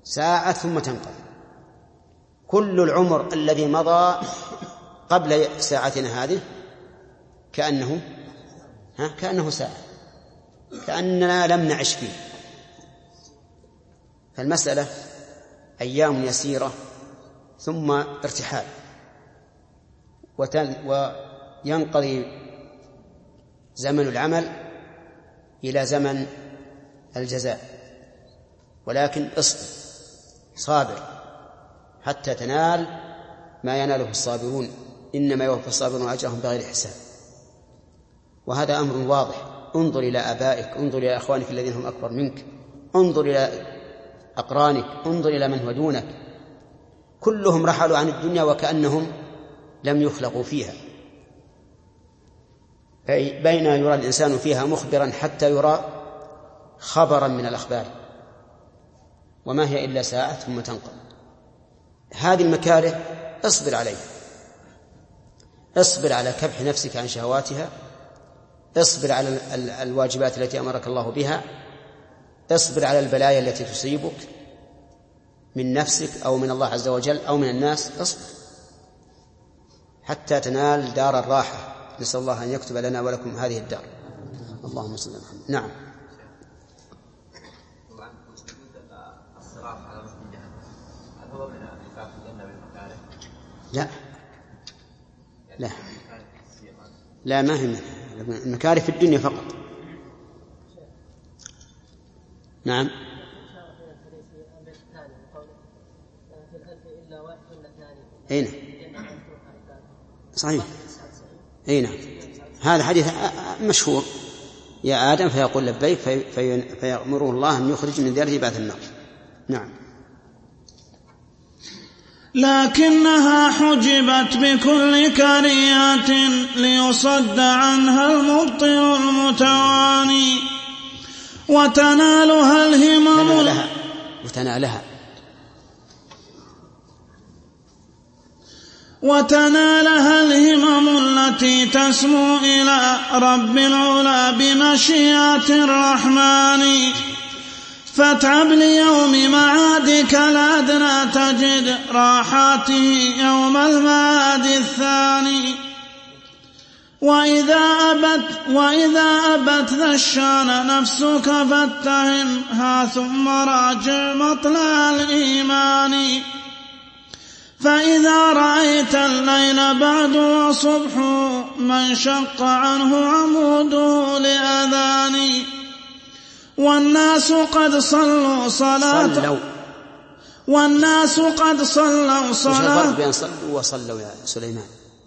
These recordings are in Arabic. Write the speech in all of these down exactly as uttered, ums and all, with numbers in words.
ساعة ثم تنقضي. كل العمر الذي مضى قبل ساعتنا هذه كأنه ها كأنه ساعة، كأننا لم نعش فيه. فالمسألة أيام يسيرة ثم ارتحال، وينقضي زمن العمل إلى زمن الجزاء. ولكن اصبر صابر حتى تنال ما يناله الصابرون، إنما يوفى الصابرون أجرهم بغير حساب. وهذا أمر واضح. انظر إلى آبائك، انظر إلى أخوانك الذين هم أكبر منك، انظر إلى أقرانك، انظر إلى من هو دونك، كلهم رحلوا عن الدنيا وكأنهم لم يخلقوا فيها. بين يرى الإنسان فيها مخبرا حتى يرى خبرا من الأخبار، وما هي إلا ساعة ثم تنقضي. هذه المكاره اصبر عليها، اصبر على كبح نفسك عن شهواتها، اصبر على الواجبات التي أمرك الله بها، اصبر على البلايا التي تصيبك من نفسك أو من الله عز وجل أو من الناس، اصبر حتى تنال دار الراحة. نسأل الله أن يكتب لنا ولكم هذه الدار. اللهم صل على محمد. نعم. لا لا لا ما هي المكاره في الدنيا فقط. نعم. أين صحيح. أين هذا حديث مشهور، يا آدم فيقول لبيك في في فيأمره الله أن يخرج من ذريته بعد النار. نعم. لكنها حجبت بكل كريات ليصد عنها المبطل المتواني وتنالها الهمم وتنالها, وتنالها وتنالها الهمم التي تسمو إلى رب العلا بمشيئة الرحمن. فاتعب ليوم معادك الأدنى تجد راحاته يوم المعاد الثاني. وإذا أبت, وإذا أبت ذا الشان نفسك فاتهمها ثم راجع مطلع الإيمان. فإذا رأيت الليل بعد وصبح من شق عنه عموده لأذان. والناس قد صلوا صلاة صلوا والناس قد صلوا صلاة. ما الفرق بين صلوا وصلوا يا سليمان؟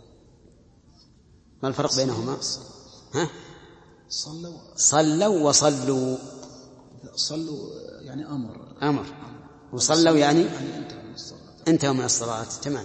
ما الفرق بينهما؟ ها؟ صلوا صلوا وصلوا. صلوا يعني أمر أمر وصلوا يعني انتهوا من الصلاة. تمام.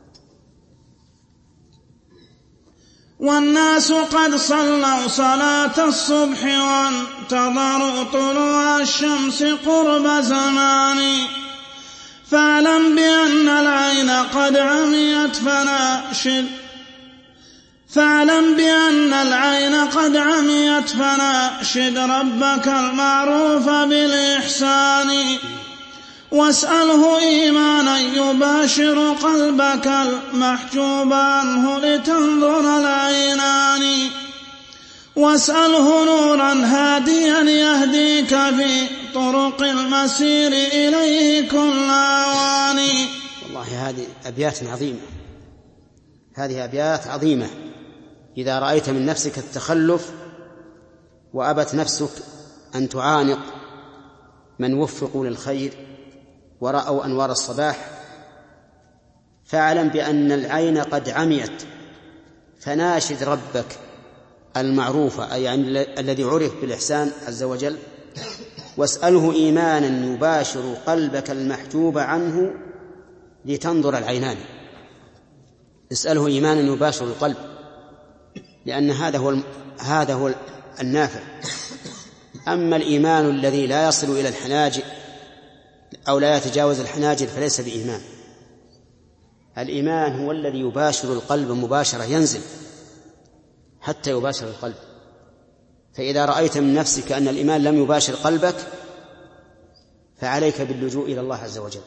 والناس قد صلوا صلاة الصبح وانتظروا طلوع الشمس قرب زمان. فاعلم بأن العين قد عميت فناشد فاعلم بأن العين قد عميت فناشد ربك المعروف بالإحسان. واسأله إيمانا يباشر قلبك المحجوب عنه لتنظر العينان. واسأله نورا هاديا يهديك في طرق المسير إليه كل أوان. والله هذه أبيات عظيمة، هذه أبيات عظيمة. إذا رأيت من نفسك التخلف وأبت نفسك أن تعانق من وفقوا للخير ورأوا أنوار الصباح، فاعلم بأن العين قد عميت فناشد ربك المعروف أي يعني الذي عرف بالإحسان عز وجل. واسأله إيمانا يباشر قلبك المحجوب عنه لتنظر العينان. اسأله إيمانا يباشر القلب، لأن هذا هو هذا هو النافع. أما الإيمان الذي لا يصل إلى الحناجر أو لا يتجاوز الحناجر فليس بإيمان. الإيمان هو الذي يباشر القلب مباشرة، ينزل حتى يباشر القلب. فإذا رأيت من نفسك أن الإيمان لم يباشر قلبك فعليك باللجوء إلى الله عز وجل.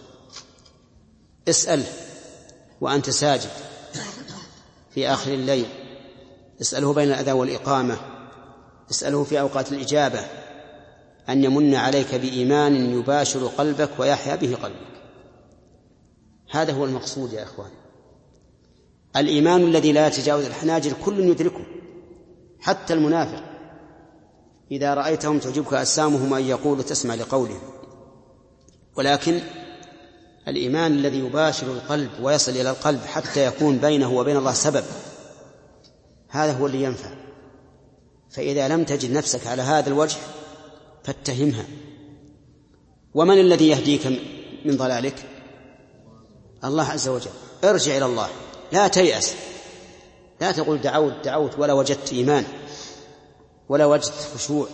اسأل وأنت ساجد في آخر الليل، اسأله بين الأذان والإقامة، اسأله في أوقات الإجابة أن يمن عليك بإيمان يباشر قلبك ويحيا به قلبك. هذا هو المقصود يا إخوان. الإيمان الذي لا يتجاوز الحناجر كل يدركه، حتى المنافق إذا رأيتهم تعجبك أجسامهم أن يقولوا تسمع لقولهم، ولكن الإيمان الذي يباشر القلب ويصل إلى القلب حتى يكون بينه وبين الله سبب، هذا هو اللي ينفع. فإذا لم تجد نفسك على هذا الوجه فاتهمها. ومن الذي يهديك من ضلالك؟ الله عز وجل. ارجع إلى الله، لا تيأس، لا تقول دعوت دعوت ولا وجدت إيمان ولا وجدت خشوع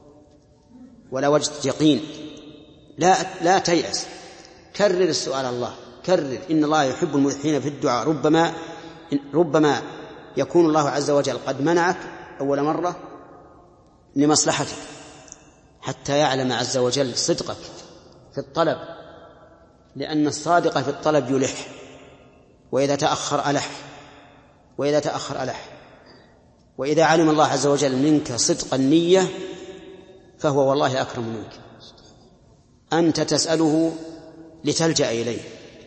ولا وجدت يقين. لا لا تيأس، كرر السؤال الله، كرر. إن الله يحب الملحين في الدعاء. ربما ربما يكون الله عز وجل قد منعك أول مرة لمصلحتك حتى يعلم عز وجل صدقك في الطلب، لأن الصادق في الطلب يلح، وإذا تأخر ألح وإذا تأخر ألح. وإذا علم الله عز وجل منك صدق النية فهو والله أكرم منك. أنت تسأله لتلجأ إليه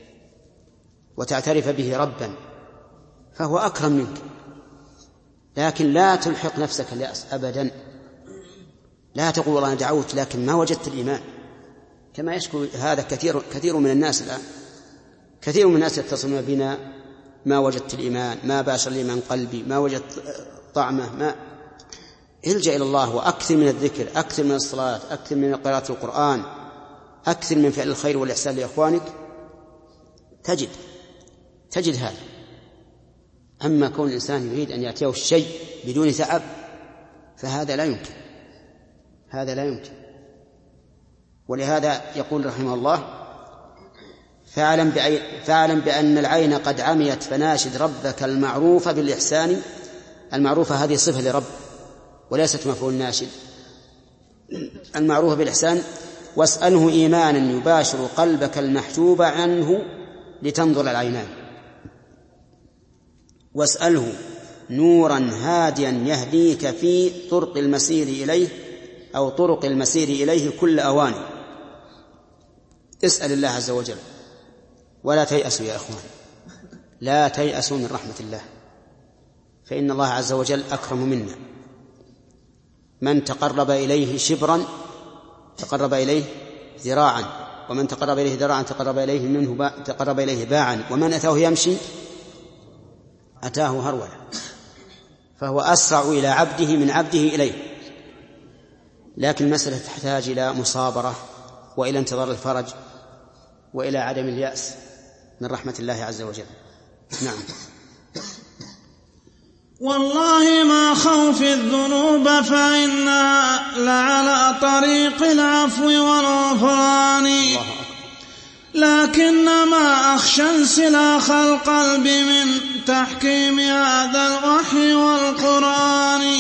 وتعترف به ربا، فهو أكرم منك. لكن لا تلحق نفسك اليأس أبدا. لا تقول والله أنا دعوت لكن ما وجدت الإيمان، كما يشكو هذا كثير كثير من الناس الآن. كثير من الناس يتصلون بنا: ما وجدت الإيمان، ما باشر الإيمان قلبي، ما وجدت طعمه. ما الجأ إلى الله وأكثر من الذكر، أكثر من الصلاة، أكثر من قراءة القرآن، أكثر من فعل الخير والإحسان لإخوانك، تجد تجد هذا. أما كون الإنسان يريد أن يأتيه الشيء بدون تعب فهذا لا يمكن، هذا لا يمكن. ولهذا يقول رحمه الله: فاعلم فاعلم بأن العين قد عميت فناشد ربك المعروف بالإحسان. المعروفة هذه صفة لرب وليست مفعول ناشد. المعروف بالإحسان. واسأله إيمانا يباشر قلبك المحجوب عنه لتنظر العينان. واسأله نورا هاديا يهديك في طرق المسير إليه أو طرق المسير إليه كل أوان. اسأل الله عز وجل ولا تيأسوا يا أخوان، لا تيأسوا من رحمة الله، فإن الله عز وجل أكرم منا. من تقرب إليه شبرا تقرب إليه ذراعا، ومن تقرب إليه ذراعا تقرب إليه منه با... تقرب إليه باعا، ومن أتاه يمشي أتاه هرولا. فهو أسرع إلى عبده من عبده إليه. لكن المسألة تحتاج إلى مصابرة وإلى انتظار الفرج وإلى عدم اليأس من رحمة الله عز وجل. نعم. والله ما خوف الذنوب فإنها لعلى طريق العفو والغفران، لكنما أخشى انسلاخ القلب من تحكيم هذا الوحي والقرآن،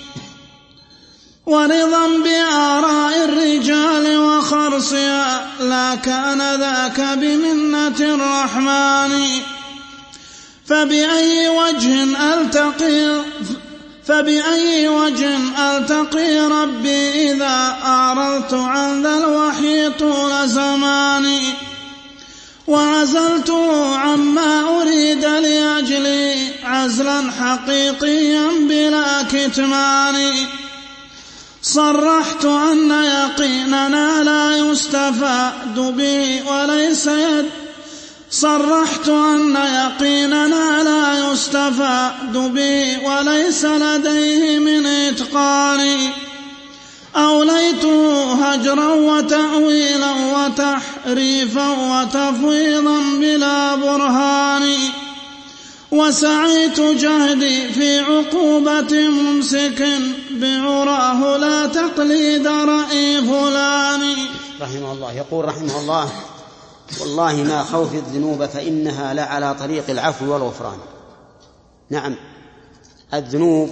ورضا بآراء الرجال وخرصها لا كان ذاك بمنة الرحمن. فبأي وجه ألتقي فبأي وجه ألتقي ربي إذا أعرضت عن ذا الوحي طول زماني، وعزلته عما أريد لأجلي عزلا حقيقيا بلا كتمان. صرحت أن يقيننا لا يستفاد به وليس يد صرحت أن يقيننا لا يستفاد به وليس لديه من إتقان. أوليته هجرا وتأويلا وتحريفا وتفويضا بلا برهان، وسعيت جهدي في عقوبة ممسك بعراه لا تقليد رأي فلان. رحمه الله. يقول رحمه الله: والله ما خوف الذنوب فإنها لعلى طريق العفو والغفران. نعم، الذنوب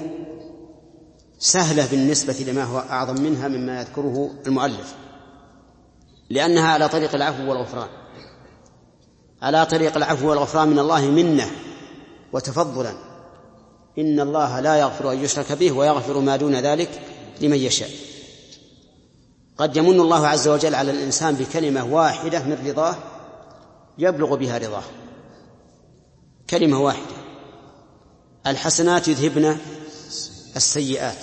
سهلة بالنسبة لما هو أعظم منها مما يذكره المؤلف، لأنها على طريق العفو والغفران، على طريق العفو والغفران من الله منة وتفضلا. إن الله لا يغفر أن يشرك به ويغفر ما دون ذلك لمن يشاء. قد يمن الله عز وجل على الإنسان بكلمة واحدة من رضاه يبلغ بها رضاه، كلمة واحدة: الحسنات يذهبن السيئات.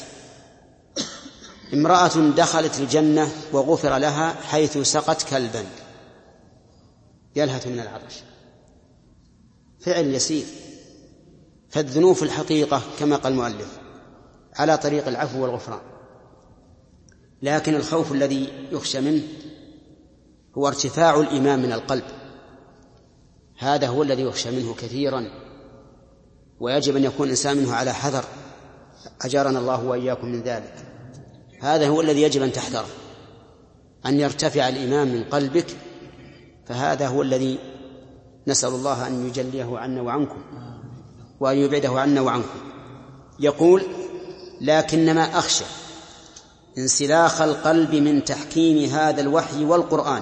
امرأة دخلت الجنة وغفر لها حيث سقت كلبا يلهث من العطش، فعل يسير. فالذنوب في الحقيقة كما قال المؤلف على طريق العفو والغفران، لكن الخوف الذي يخشى منه هو ارتفاع الإيمان من القلب، هذا هو الذي يخشى منه كثيرا، ويجب أن يكون الإنسان منه على حذر، أجارنا الله وإياكم من ذلك. هذا هو الذي يجب أن تحذره، أن يرتفع الإيمان من قلبك، فهذا هو الذي نسأل الله أن يجليه عنا وعنكم وأن يبعده عنا وعنكم. يقول: لكنما أخشى انسلاخ القلب من تحكيم هذا الوحي والقرآن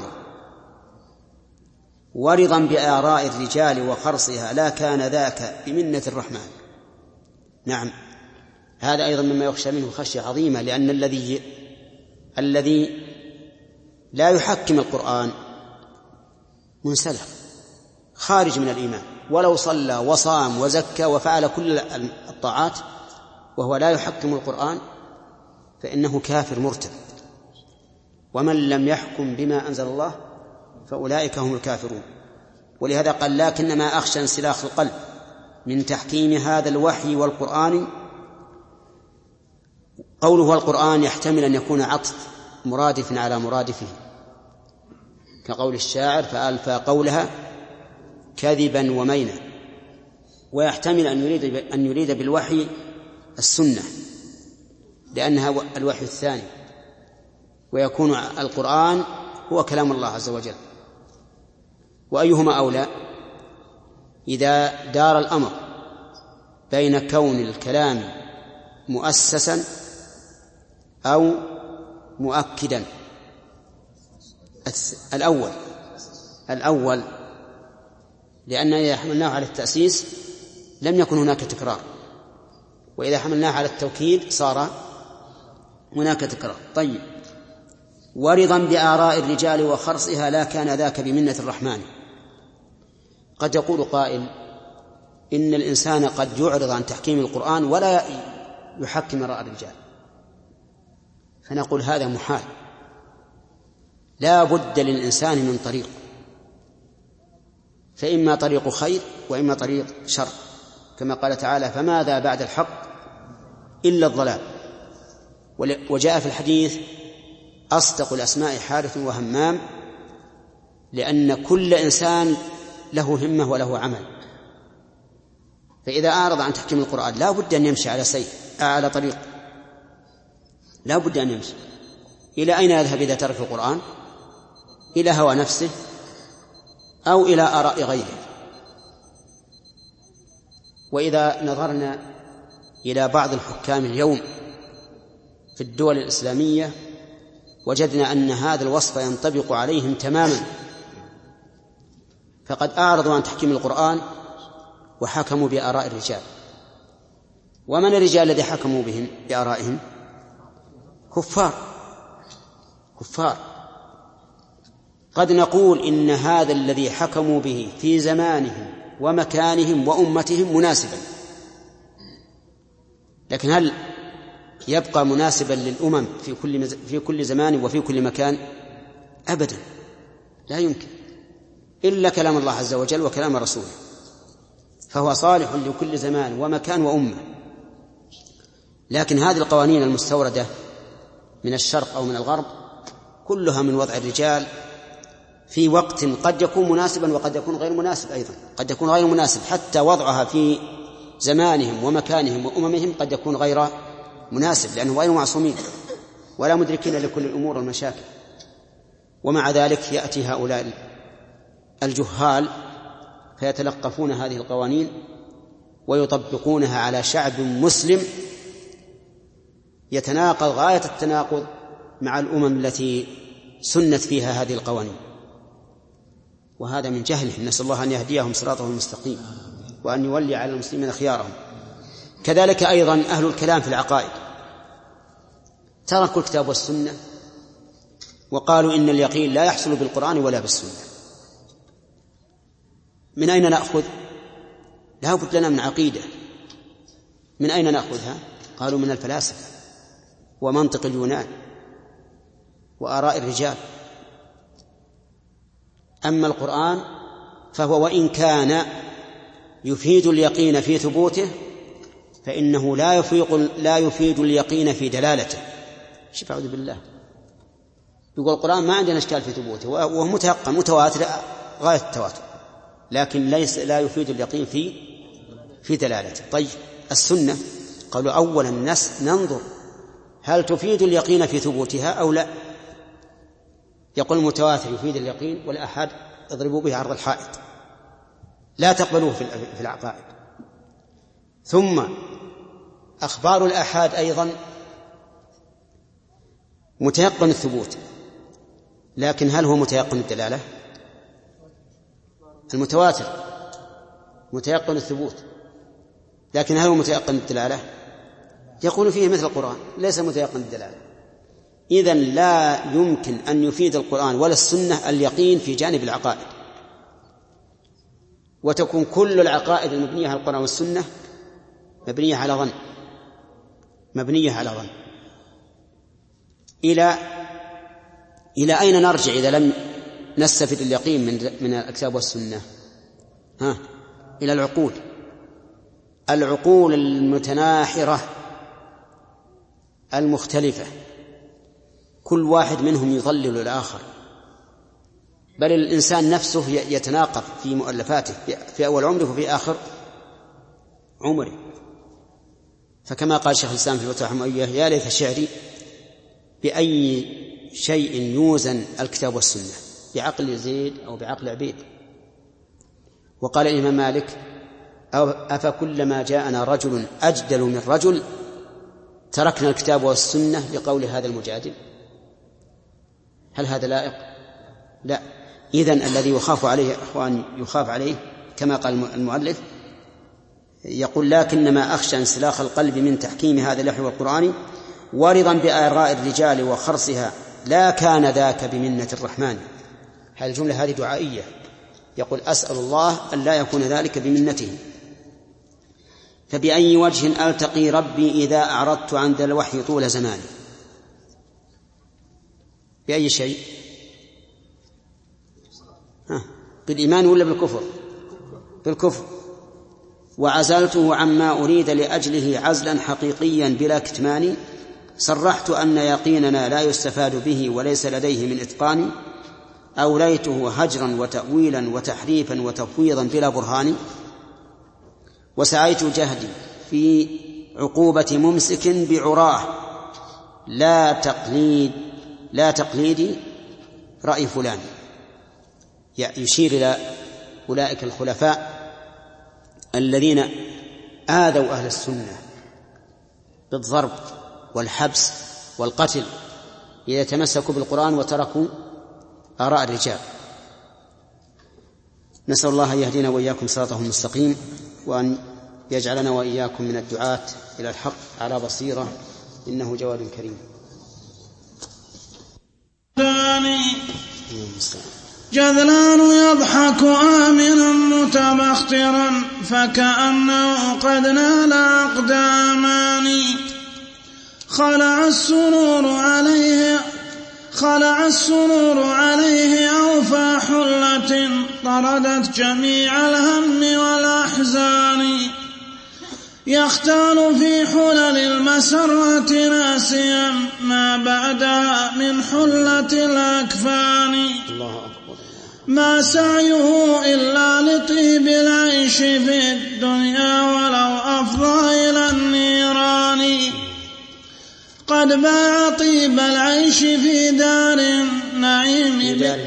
ورضا بآراء الرجال وخرصها، لا كان ذاك بمنة الرحمن. نعم، هذا أيضا مما يخشى منه خشية عظيمة، لأن الذي الذي لا يحكم القرآن منسلخ خارج من الإيمان، ولو صلى وصام وزكى وفعل كل الطاعات وهو لا يحكم القرآن فإنه كافر مرتد. ومن لم يحكم بما أنزل الله فأولئك هم الكافرون. ولهذا قال: لكنما أخشى انسلاخ القلب من تحكيم هذا الوحي والقرآن. قوله والقرآن يحتمل أن يكون عطف مرادف على مرادفه، كقول الشاعر: فألفى قولها كذبا ومينا. ويحتمل أن يريد أن يريد بالوحي السنة لأنها الوحي الثاني، ويكون القرآن هو كلام الله عز وجل. وأيهما أولى؟ إذا دار الأمر بين كون الكلام مؤسسا أو مؤكدا. الأول الأول لأن إذا حملناه على التأسيس لم يكن هناك تكرار، وإذا حملناه على التوكيد صار هناك تكرار. طيب، ورضا بآراء الرجال وخرصها، لا كان ذاك بمنة الرحمن. قد يقول قائل: إن الإنسان قد يعرض عن تحكيم القرآن ولا يحكم آراء الرجال، فنقول هذا محال، لا بد للإنسان من طريق، فإما طريق خير وإما طريق شر، كما قال تعالى: فماذا بعد الحق إلا الضلال. وجاء في الحديث: أصدق الأسماء حارث وهمام، لأن كل إنسان له همة وله عمل، فإذا أعرض عن تحكيم القرآن لا بد أن يمشي على سير على طريق، لا بد أن يمشي. إلى أين يذهب إذا ترك القرآن؟ إلى هوى نفسه أو إلى آراء غيره. وإذا نظرنا إلى بعض الحكام اليوم في الدول الإسلامية وجدنا أن هذا الوصف ينطبق عليهم تماما، فقد أعرضوا عن تحكيم القرآن وحكموا بآراء الرجال. ومن الرجال الذي حكموا بهم بآرائهم؟ كفار كفار قد نقول إن هذا الذي حكموا به في زمانهم ومكانهم وأمتهم مناسبا، لكن هل يبقى مناسبا للأمم في كل في كل زمان وفي كل مكان؟ أبدا، لا يمكن، إلا كلام الله عز وجل وكلام رسوله، فهو صالح لكل زمان ومكان وأمة. لكن هذه القوانين المستوردة من الشرق أو من الغرب كلها من وضع الرجال في وقت قد يكون مناسبا وقد يكون غير مناسب أيضا، قد يكون غير مناسب، حتى وضعها في زمانهم ومكانهم وأممهم قد يكون غير مناسب، لأنهم غير معصومين ولا مدركين لكل الأمور والمشاكل. ومع ذلك يأتي هؤلاء الجهال فيتلقفون هذه القوانين ويطبقونها على شعب مسلم يتناقض غاية التناقض مع الأمم التي سنت فيها هذه القوانين، وهذا من جهلهم، نسأل الله أن يهديهم صراطه المستقيم وأن يولي على المسلمين خيارهم. كذلك أيضا أهل الكلام في العقائد تركوا الكتاب والسنة وقالوا إن اليقين لا يحصل بالقرآن ولا بالسنة. من أين نأخذ؟ لا بد لنا من عقيدة. من أين نأخذها؟ قالوا من الفلاسفة ومنطق اليونان وآراء الرجال. أما القرآن فهو وإن كان يفيد اليقين في ثبوته فإنه لا يفيد, لا يفيد اليقين في دلالته. شوف أعوذ بالله، يقول القرآن ما عندنا إشكال في ثبوته وهو متيقن متواتر غاية التواتر، لكن ليس لا يفيد اليقين في في دلالته. طيب السنة قالوا أولا الناس ننظر هل تفيد اليقين في ثبوتها أو لا. يقول المتواتر يفيد اليقين والأحد اضربوا به عرض الحائط، لا تقبلوه في العقائد. ثم أخبار الآحاد أيضا متيقن الثبوت، لكن هل هو متيقن الدلالة؟ المتواتر متيقن الثبوت، لكن هل هو متيقن الدلالة؟ يقول فيه مثل القرآن ليس متيقن الدلالة. إذن لا يمكن أن يفيد القرآن ولا السنة اليقين في جانب العقائد، وتكون كل العقائد المبنية على القرآن والسنة مبنية على ظن مبنية على ظن. إلى إلى أين نرجع إذا لم نستفد اليقين من من الكتاب والسنة؟ ها إلى العقول العقول المتناحرة المختلفة، كل واحد منهم يضلل الآخر، بل الإنسان نفسه يتناقض في مؤلفاته في أول عمره وفي آخر عمره. فكما قال شيخ الإسلام في الفتوى الحموية: يا ليت شعري بأي شيء يوزن الكتاب والسنة، بعقل يزيد أو بعقل عبيد. وقال الإمام مالك: أفكلما جاءنا رجل أجدل من رجل تركنا الكتاب والسنة لقول هذا المجادل؟ هل هذا لائق؟ لا. إذن الذي يخاف عليه أخوان يخاف عليه كما قال المؤلف، يقول: لكنما أخشى انسلاخ القلب من تحكيم هذا اللحن والقرآن ورضا بآراء الرجال وخرصها، لا كان ذاك بمنة الرحمن. هذه الجملة هذه دعائية، يقول: أسأل الله أن لا يكون ذلك بمنته. فبأي وجه ألتقي ربي إذا أعرضت عن ذا الوحي طول زماني؟ بأي شيء؟ ها بالإيمان ولا بالكفر؟ بالكفر. وعزلته عما أريد لأجله عزلا حقيقيا بلا كتمان، صرحت أن يقيننا لا يستفاد به وليس لديه من إتقان، أوليته هجرا وتأويلا وتحريفا وتفويضا بلا برهان، وسعيت جهدي في عقوبة ممسك بعراه، لا تقليد لا تقليدي رأي فلان. يشير إلى أولئك الخلفاء الذين آذوا أهل السنة بالضرب والحبس والقتل إذا تمسكوا بالقرآن وتركوا آراء الرجال. نسأل الله أن يهدينا وإياكم صراطه المستقيم، وأن يجعلنا وإياكم من الدعاة إلى الحق على بصيرة، إنه جواد كريم. جذلان يضحك آمنا متبخترا فكأنه قد نال أقدامان، خلع السرور عليه خلع السرور عليه أوفى حلة طردت جميع الهم والأحزان، يختال في حلل المسرة ناسيا ما بعدها من حلة الأكفان، ما سعيه إلا لطيب العيش في الدنيا ولو أفضى إلى النيران، قد باع طيب العيش في دار النعيم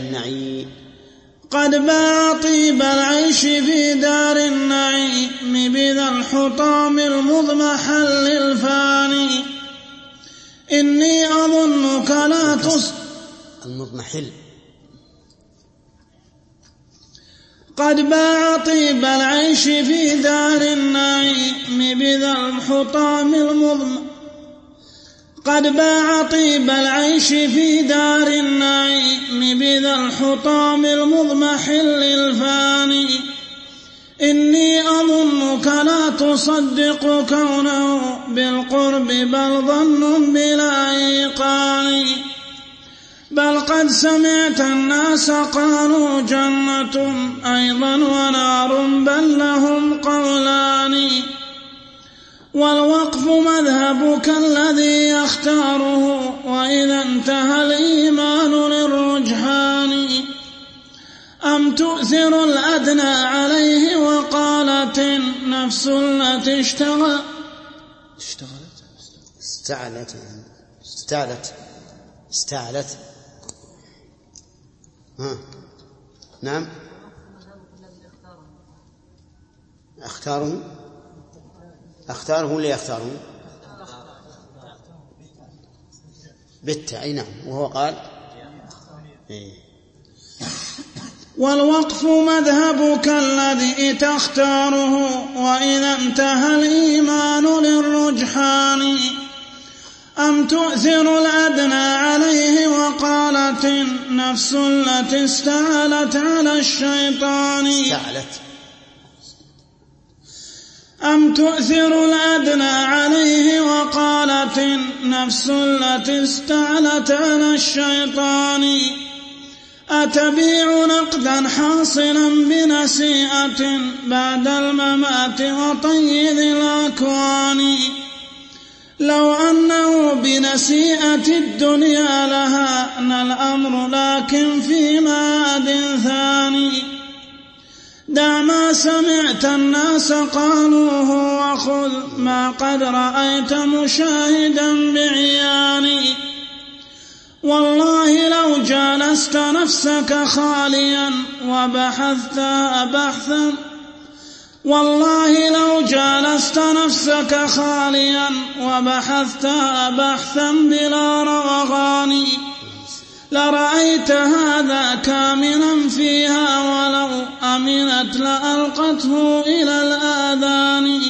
قد باع طيب العيش في دار النعيم بذا الحطام المضمحل للفاني، إني أظنك لا تص المضمحل. قد باع طيب العيش في دار النعيم بذا الحطام المضمحل قد باع طيب العيش في دار النعيم بذا الحطام المضمحل الفاني. إني أظنك لا تصدق كونه بالقرب بل ظن بلا إيقان. بل قد سمعت الناس قالوا جنة أيضا ونار بل لهم قولان. والوقف مذهبك الذي يختاره وإذا انتهى الإيمان للرجحان. أم تؤثر الأدنى عليه وقالت النفس التي اشتغل اشتغلت استعلت استعلت استعلت ها نعم اختاره اختاره ولا يختاره بالتعي نعم وهو قال إيه. والوقف مذهبك الذي تختاره وإذا انتهى الإيمان للرجحان. أم تؤثر الأدنى عليه وقالت النفس التي استعلت على الشيطان استعلت أم تؤثر الأدنى عليه وقالت النفس التي استعلت على الشيطان. أتبيع نقدا حاصلا بنسيئة بعد الممات وطيد الأكوان. لو أنه بنسيئة الدنيا لهان الأمر لكن في معاد ثاني. دع ما سمعت الناس قالوه وخذ ما قد رأيت مشاهدا بعياني. والله لو جالست نفسك خاليا وبحثتها بحثا والله لو جالست نفسك خاليا وبحثتها بحثا بلا روغان لرأيت هذا كامنا فيها ولو أمنت لألقته إلى الآذان.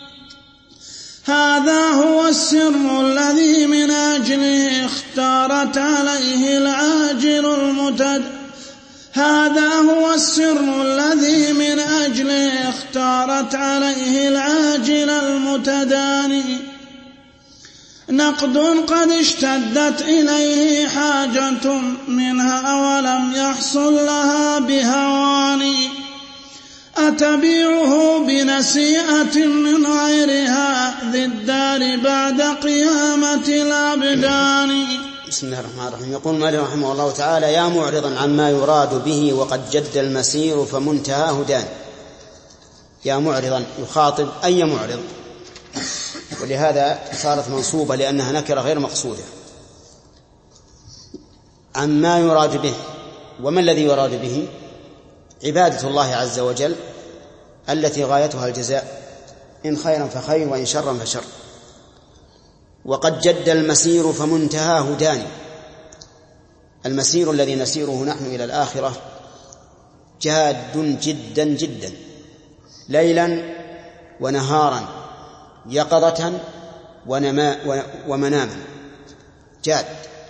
هذا هو السر الذي من أجله اختارت عليه العاجل المتد هذا هو السر الذي من أجله اختارت عليه العاجل المتداني. نقد قد اشتدت إليه حاجة منها ولم يحصل لها بهواني. أتبيعه بنسيئة من غيرها ذي الدار بعد قيامة الأبدان. بسم الله الرحمن الرحيم. يقول مالك رحمه الله تعالى: يا معرضا عما يراد به وقد جد المسير فمنتهاه دان. يا معرضا يخاطب أي معرض، ولهذا صارت منصوبة لأنها نكرة غير مقصودة. عما يراد به، وما الذي يراد به؟ عبادة الله عز وجل التي غايتها الجزاء، إن خيرا فخير وإن شرا فشر. وقد جد المسير فمنتهاه داني. المسير الذي نسيره نحن إلى الآخرة جاد جدا جدا، ليلا ونهارا، يقظة ومناما، جاد.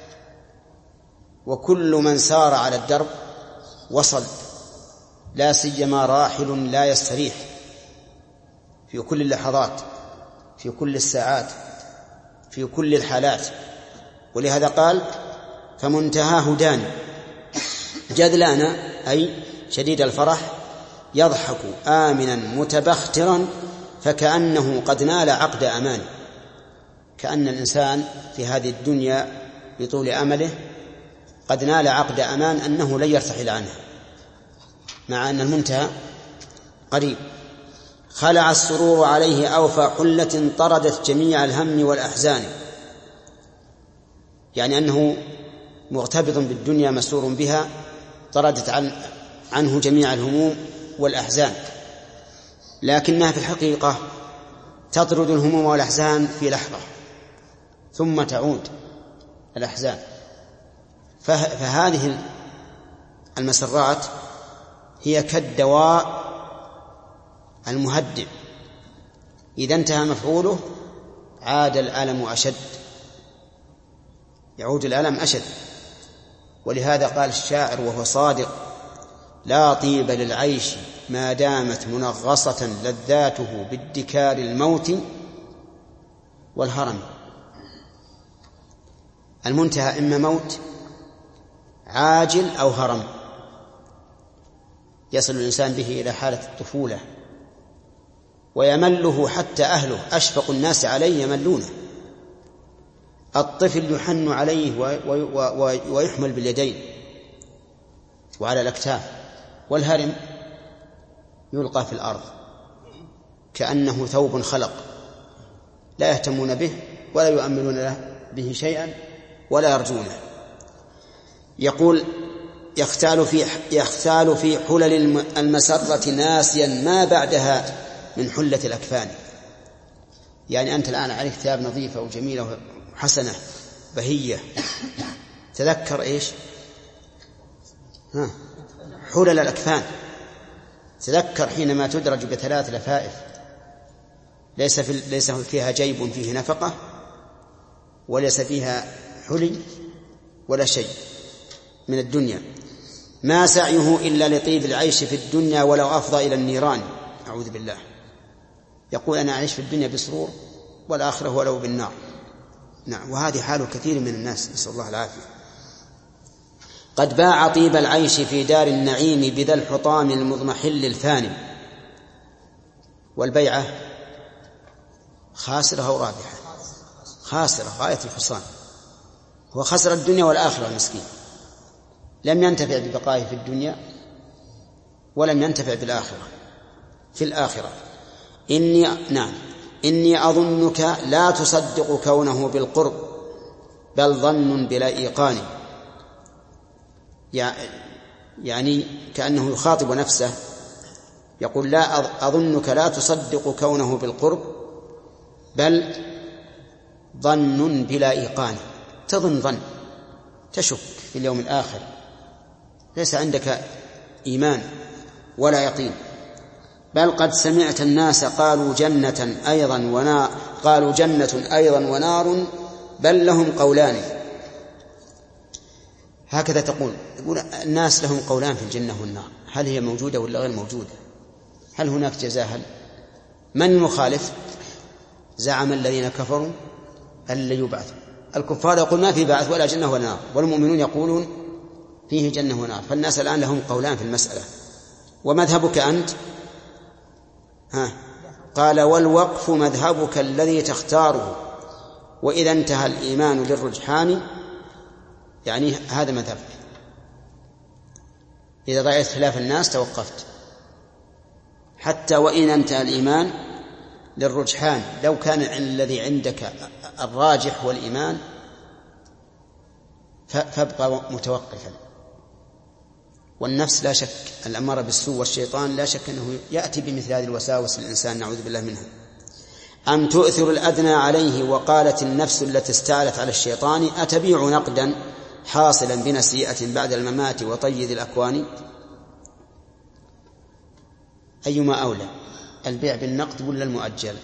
وكل من سار على الدرب وصل، لا سيما راحل لا يستريح في كل اللحظات، في كل الساعات، في كل الحالات. ولهذا قال فمنتهاه دان. جذلان أي شديد الفرح، يضحك آمنا متبخترا فكأنه قد نال عقد أمان. كأن الإنسان في هذه الدنيا بطول أمله قد نال عقد أمان أنه لن يرتحل عنها، مع أن المنتهى قريب. خلع السرور عليه أوفى حلة طردت جميع الهم والأحزان، يعني أنه مغتبط بالدنيا مسرور بها، طردت عن عنه جميع الهموم والأحزان. لكنها في الحقيقة تطرد الهموم والأحزان في لحظة ثم تعود الأحزان. فهذه المسرات هي كالدواء المهدئ، إذا انتهى مفعوله عاد الألم أشد، يعود الألم أشد. ولهذا قال الشاعر وهو صادق: لا طيب للعيش ما دامت منغصة لذاته بادكار الموت والهرم. المنتهى إما موت عاجل أو هرم، يصل الإنسان به إلى حالة الطفولة ويمله حتى أهله، أشفق الناس عليه يملونه. الطفل يحن عليه ويحمل باليدين وعلى الأكتاف، والهرم يلقى في الأرض كأنه ثوب خلق، لا يهتمون به ولا يؤملون له به شيئا ولا يرجونه. يقول: يختال في يختال في حلل المسرة ناسيا ما بعدها من حلة الأكفان. يعني أنت الآن عليك ثياب نظيفة وجميلة وحسنة بهية، تذكر إيش؟ ها حلل الأكفان. تذكر حينما تدرج بثلاث لفائف ليس في ليس فيها جيب فيه نفقة، وليس فيها حلي ولا شيء من الدنيا، ما سعيه إلا لطيب العيش في الدنيا ولو أفضى إلى النيران. أعوذ بالله. يقول: أنا أعيش في الدنيا بسرور والآخرة ولو بالنار. نعم، وهذه حال كثير من الناس، نسأل الله العافية. قد باع طيب العيش في دار النعيم بذا الحطام المضمحل الفاني. والبيعة خاسرة أو رابحة؟ خاسرة غاية الخسران، هو خسر الدنيا والآخرة المسكين، لم ينتفع ببقائه في الدنيا ولم ينتفع بالآخرة في الآخرة. إني نعم إني أظنك لا تصدق كونه بالقرب بل ظن بلا إيقان. يعني كأنه يخاطب نفسه، يقول: لا أظنك لا تصدق كونه بالقرب بل ظن بلا إيقان. تظن ظن، تشك في اليوم الآخر، ليس عندك إيمان ولا يقين. بل قد سمعت الناس قالوا جنة أيضا ونار قالوا جنة أيضا ونار بل لهم قولان. هكذا تقول يقول الناس لهم قولان في الجنة والنار، هل هي موجودة ولا غير موجودة؟ هل هناك جزاء؟ هل من المخالف؟ زعم الذين كفروا أن لا يبعث. الكفار يقول ما في بعث ولا جنة ولا نار، والمؤمنون يقولون فيه جنة ونار. فالناس الآن لهم قولان في المسألة. ومذهبك أنت؟ ها قال: والوقف مذهبك الذي تختاره، وإذا انتهى الإيمان للرجحان. يعني هذا مذهبك، إذا رأيت خلاف الناس توقفت، حتى وإن انتهى الإيمان للرجحان. لو كان الذي عندك الراجح والإيمان فابقى متوقفا. والنفس لا شك الأمارة بالسوء والشيطان لا شك أنه يأتي بمثل هذه الوساوس للإنسان، نعوذ بالله منها. أم تؤثر الأدنى عليه، وقالت النفس التي استعلت على الشيطان: أتبيع نقدا حاصلا بنسيئة بعد الممات وطيد الأكوان. أيما أولى، البيع بالنقد ولا المؤجل؟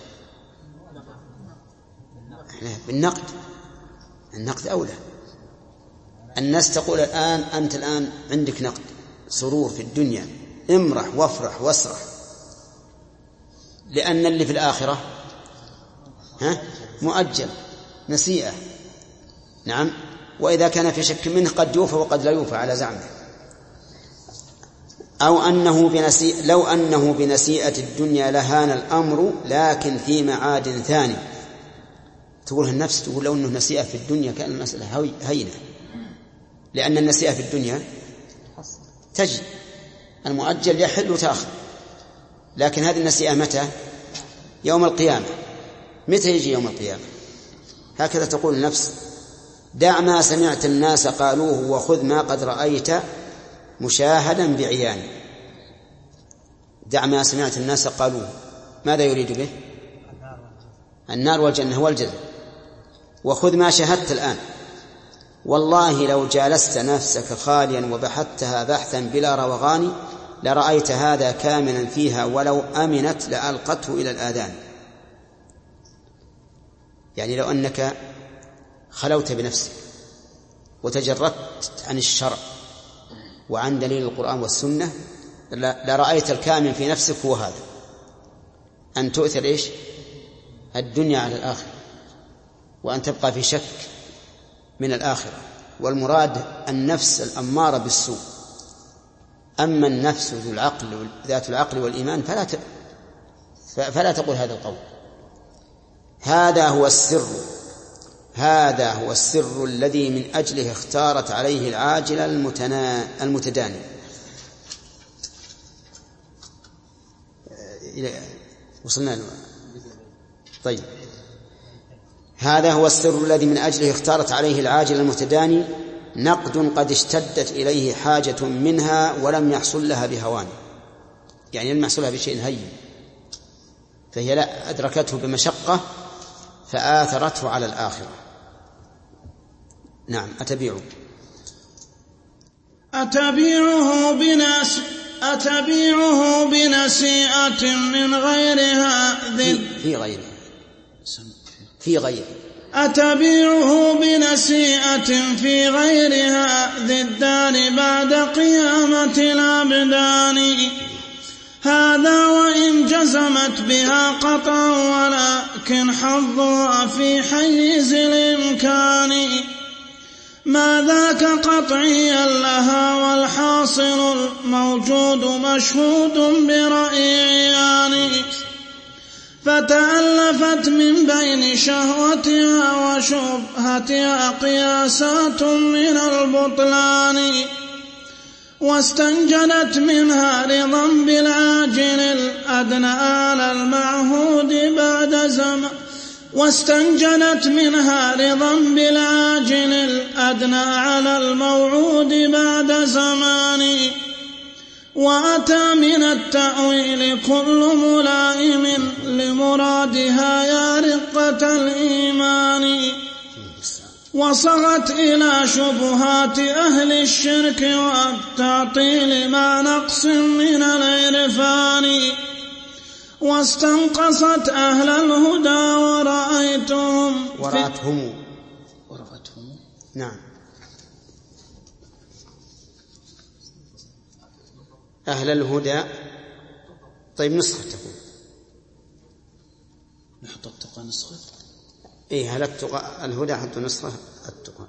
بالنقد، النقد أولى. الناس تقول الآن أنت الآن عندك نقد سرور في الدنيا، امرح وافرح واسرح، لأن اللي في الآخرة ها مؤجل نسيئة. نعم، وإذا كان في شك منه قد يوفى وقد لا يوفى على زعمه. أو أنه بنسيئة لو أنه بنسيئة الدنيا لهان الأمر لكن في معاد ثاني. تقول النفس تقول لو أنه نسيئة في الدنيا كان المسألة هينة، لأن النسيئة في الدنيا تجي، المؤجل يحل وتأخر، لكن هذه النسيئة متى؟ يوم القيامة. متى يجي يوم القيامة؟ هكذا تقول النفس: دع ما سمعت الناس قالوه وخذ ما قد رأيت مشاهدا بعيان. دع ما سمعت الناس قالوه، ماذا يريد به؟ النار والجنة والجزاء. وخذ ما شاهدت الآن، والله لو جالست نفسك خاليا وبحثتها بحثا بلا روغان لرأيت هذا كامنا فيها ولو أمنت لألقته إلى الآذان. يعني لو أنك خلوت بنفسك وتجردت عن الشرع وعن دليل القرآن والسنة لرأيت الكامن في نفسك هو هذا، أن تؤثر إيش؟ الدنيا على الآخرة، وأن تبقى في شك من الآخرة. والمراد النفس الأمارة بالسوء. أما النفس ذو العقل ذات العقل والإيمان فلا ت... فلا تقول هذا القول. هذا هو السر هذا هو السر الذي من أجله اختارت عليه العاجل المتنا... المتداني. وصلنا له. طيب، هذا هو السر الذي من أجله اختارت عليه العاجل المتداني نقد قد اشتدت إليه حاجة منها ولم يحصل لها بهوان، يعني لم يحصل لها بشيء هين، فهي لا أدركته بمشقة فآثرته على الآخرة. نعم. أتبيعه أتبيعه بناس أتبيعه بنسيئة من غيرها ذي في غيره في غيره أتبيعه بنسيئة في غيرها ذي الدار بعد قيامة الأبدان. هذا وإن جزمت بها قطعا ولكن حظها في حيز الإمكان. ما ذاك قطعيا لها والحاصل الموجود مشهود برأي عيان. فتألفت من بين شهوتها وشبهتها قياسات من البطلان. واستنجدت منها رضا بالعاجل الأدنى على المعهود بعد زمان واستنجدت منها رضا بالعاجل الأدنى على الموعود بعد زمان. وأتى من التأويل كل ملائم لمرادها يا رقة الإيمان. وصغت إلى شبهات أهل الشرك والتعطيل مع نقص من العرفان. واستنقصت أهل الهدى ورأيتهم ورأتهم ورأتهم نعم أهل الهدى. طيب نسخة تكون نحط التقى نسخة. إيه هل التقى الهدى حط نسخة التقى.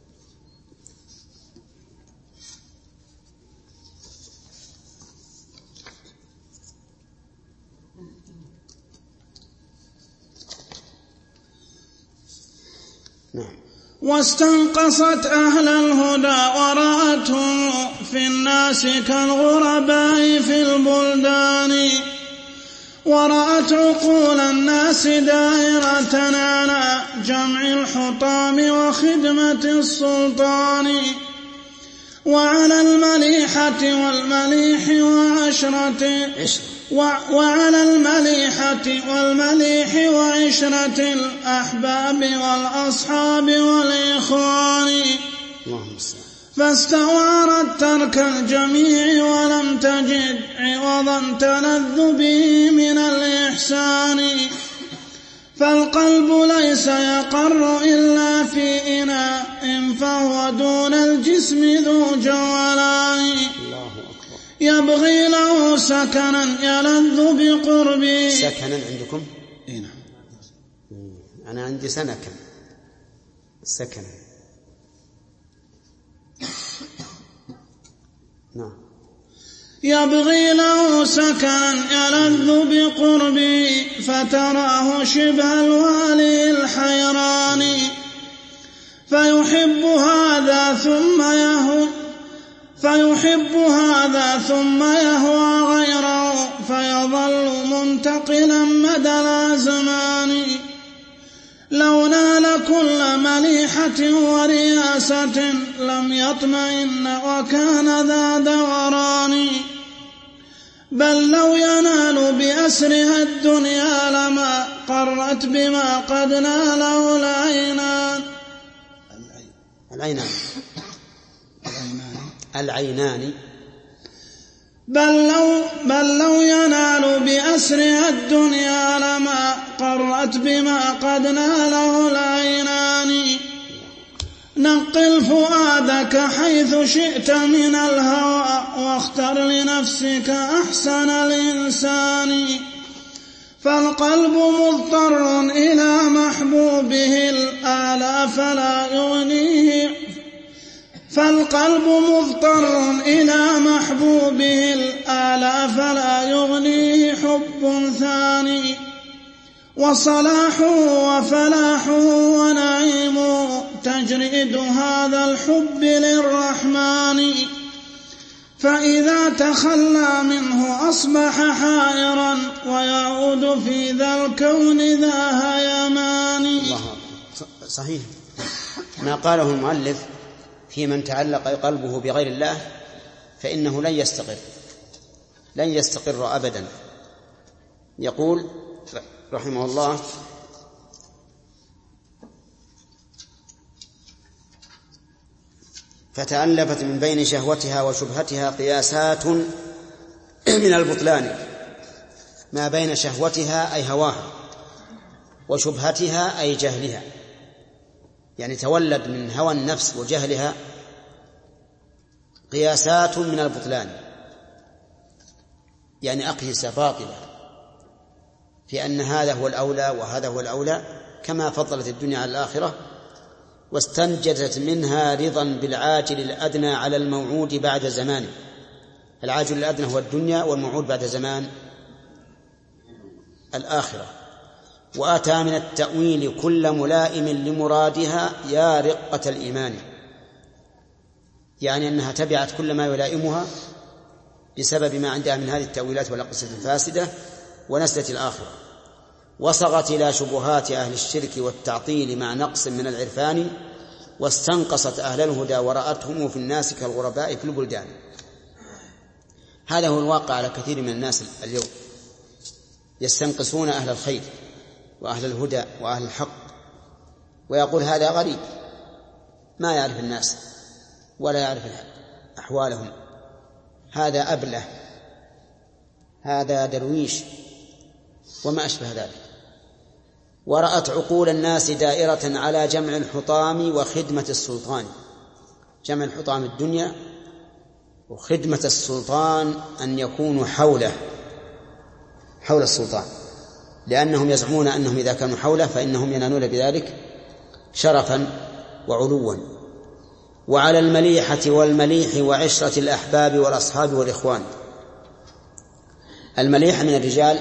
نعم. واستنقصت أهل الهدى ورأتهم في الناس كالغرباء في البلدان. ورأت عقول الناس دائرة على جمع الحطام وخدمة السلطان. وعلى المليحة والمليح وعشرة وعلى المليحة والمليح وعشرة الأحباب والأصحاب والإخوان. فاستوعرت ترك الجميع ولم تجد عوضا تلذ به من الإحسان. فالقلب ليس يقر إلا في إناء فهو دون الجسم ذو جولان. يبغي له سكنا يلذ بقربه. سكنا عندكم؟ اي نعم. أنا عندي سنكا سكنا. نعم. يبغي له سكنا يلذ بقربه فتراه شبه الوالي الحيران. فيحب هذا ثم يهوى فيحب هذا ثم يهوى غيره فيظل منتقلا مدى الأزمان. لو نال كل مليحة ورياسة لم يطمئن وكان ذا دوران. بل لو ينال بأسرها الدنيا لما قرت بما قد ناله العينان. العينان العينان بل لو, بل لو ينال بأسرها الدنيا لما قرت بما قد ناله العينان. نقل فؤادك حيث شئت من الهوى واختر لنفسك أحسن الإنسان. فالقلب مضطر إلى محبوبه الأعلى فلا يغنيه فالقلب مضطر إلى محبوبه الأعلى فلا يغنيه حب ثاني. وصلاح وفلاح ونعيم تجريد هذا الحب للرحمن. فإذا تخلى منه أصبح حائرا ويعود في ذا الكون ذا هيمان. الله صحيح ما قاله المؤلف في من تعلق قلبه بغير الله فإنه لن يستقر لن يستقر أبدا. يقول رحمه الله فتألفت من بين شهوتها وشبهتها قياسات من البطلان ما بين شهوتها أي هواها وشبهتها أي جهلها، يعني تولد من هوى النفس وجهلها قياسات من البطلان، يعني أقيسة باطلة في أن هذا هو الأولى وهذا هو الأولى، كما فضلت الدنيا على الآخرة واستنجدت منها رضا بالعاجل الأدنى على الموعود بعد زمان. العاجل الأدنى هو الدنيا والموعود بعد زمان الآخرة. وأتى من التأويل كل ملائم لمرادها يا رقة الإيمان، يعني أنها تبعت كل ما يلائمها بسبب ما عندها من هذه التأويلات والأقصة الفاسدة ونسلت الآخرة. وصغت إلى شبهات أهل الشرك والتعطيل مع نقص من العرفان، واستنقصت أهل الهدى ورأتهم في الناس كالغرباء في البلدان. هذا هو الواقع على كثير من الناس اليوم، يستنقصون أهل الخير وأهل الهدى وأهل الحق، ويقول هذا غريب ما يعرف الناس ولا يعرف أحوالهم، هذا أبله، هذا درويش، وما أشبه ذلك. ورأت عقول الناس دائرة على جمع الحطام وخدمة السلطان. جمع الحطام الدنيا وخدمة السلطان أن يكونوا حوله حول السلطان، لأنهم يزعمون أنهم إذا كانوا حوله فإنهم ينالون بذلك شرفا وعلوا. وعلى المليحة والمليح وعشرة الأحباب والأصحاب والإخوان. المليحة من الرجال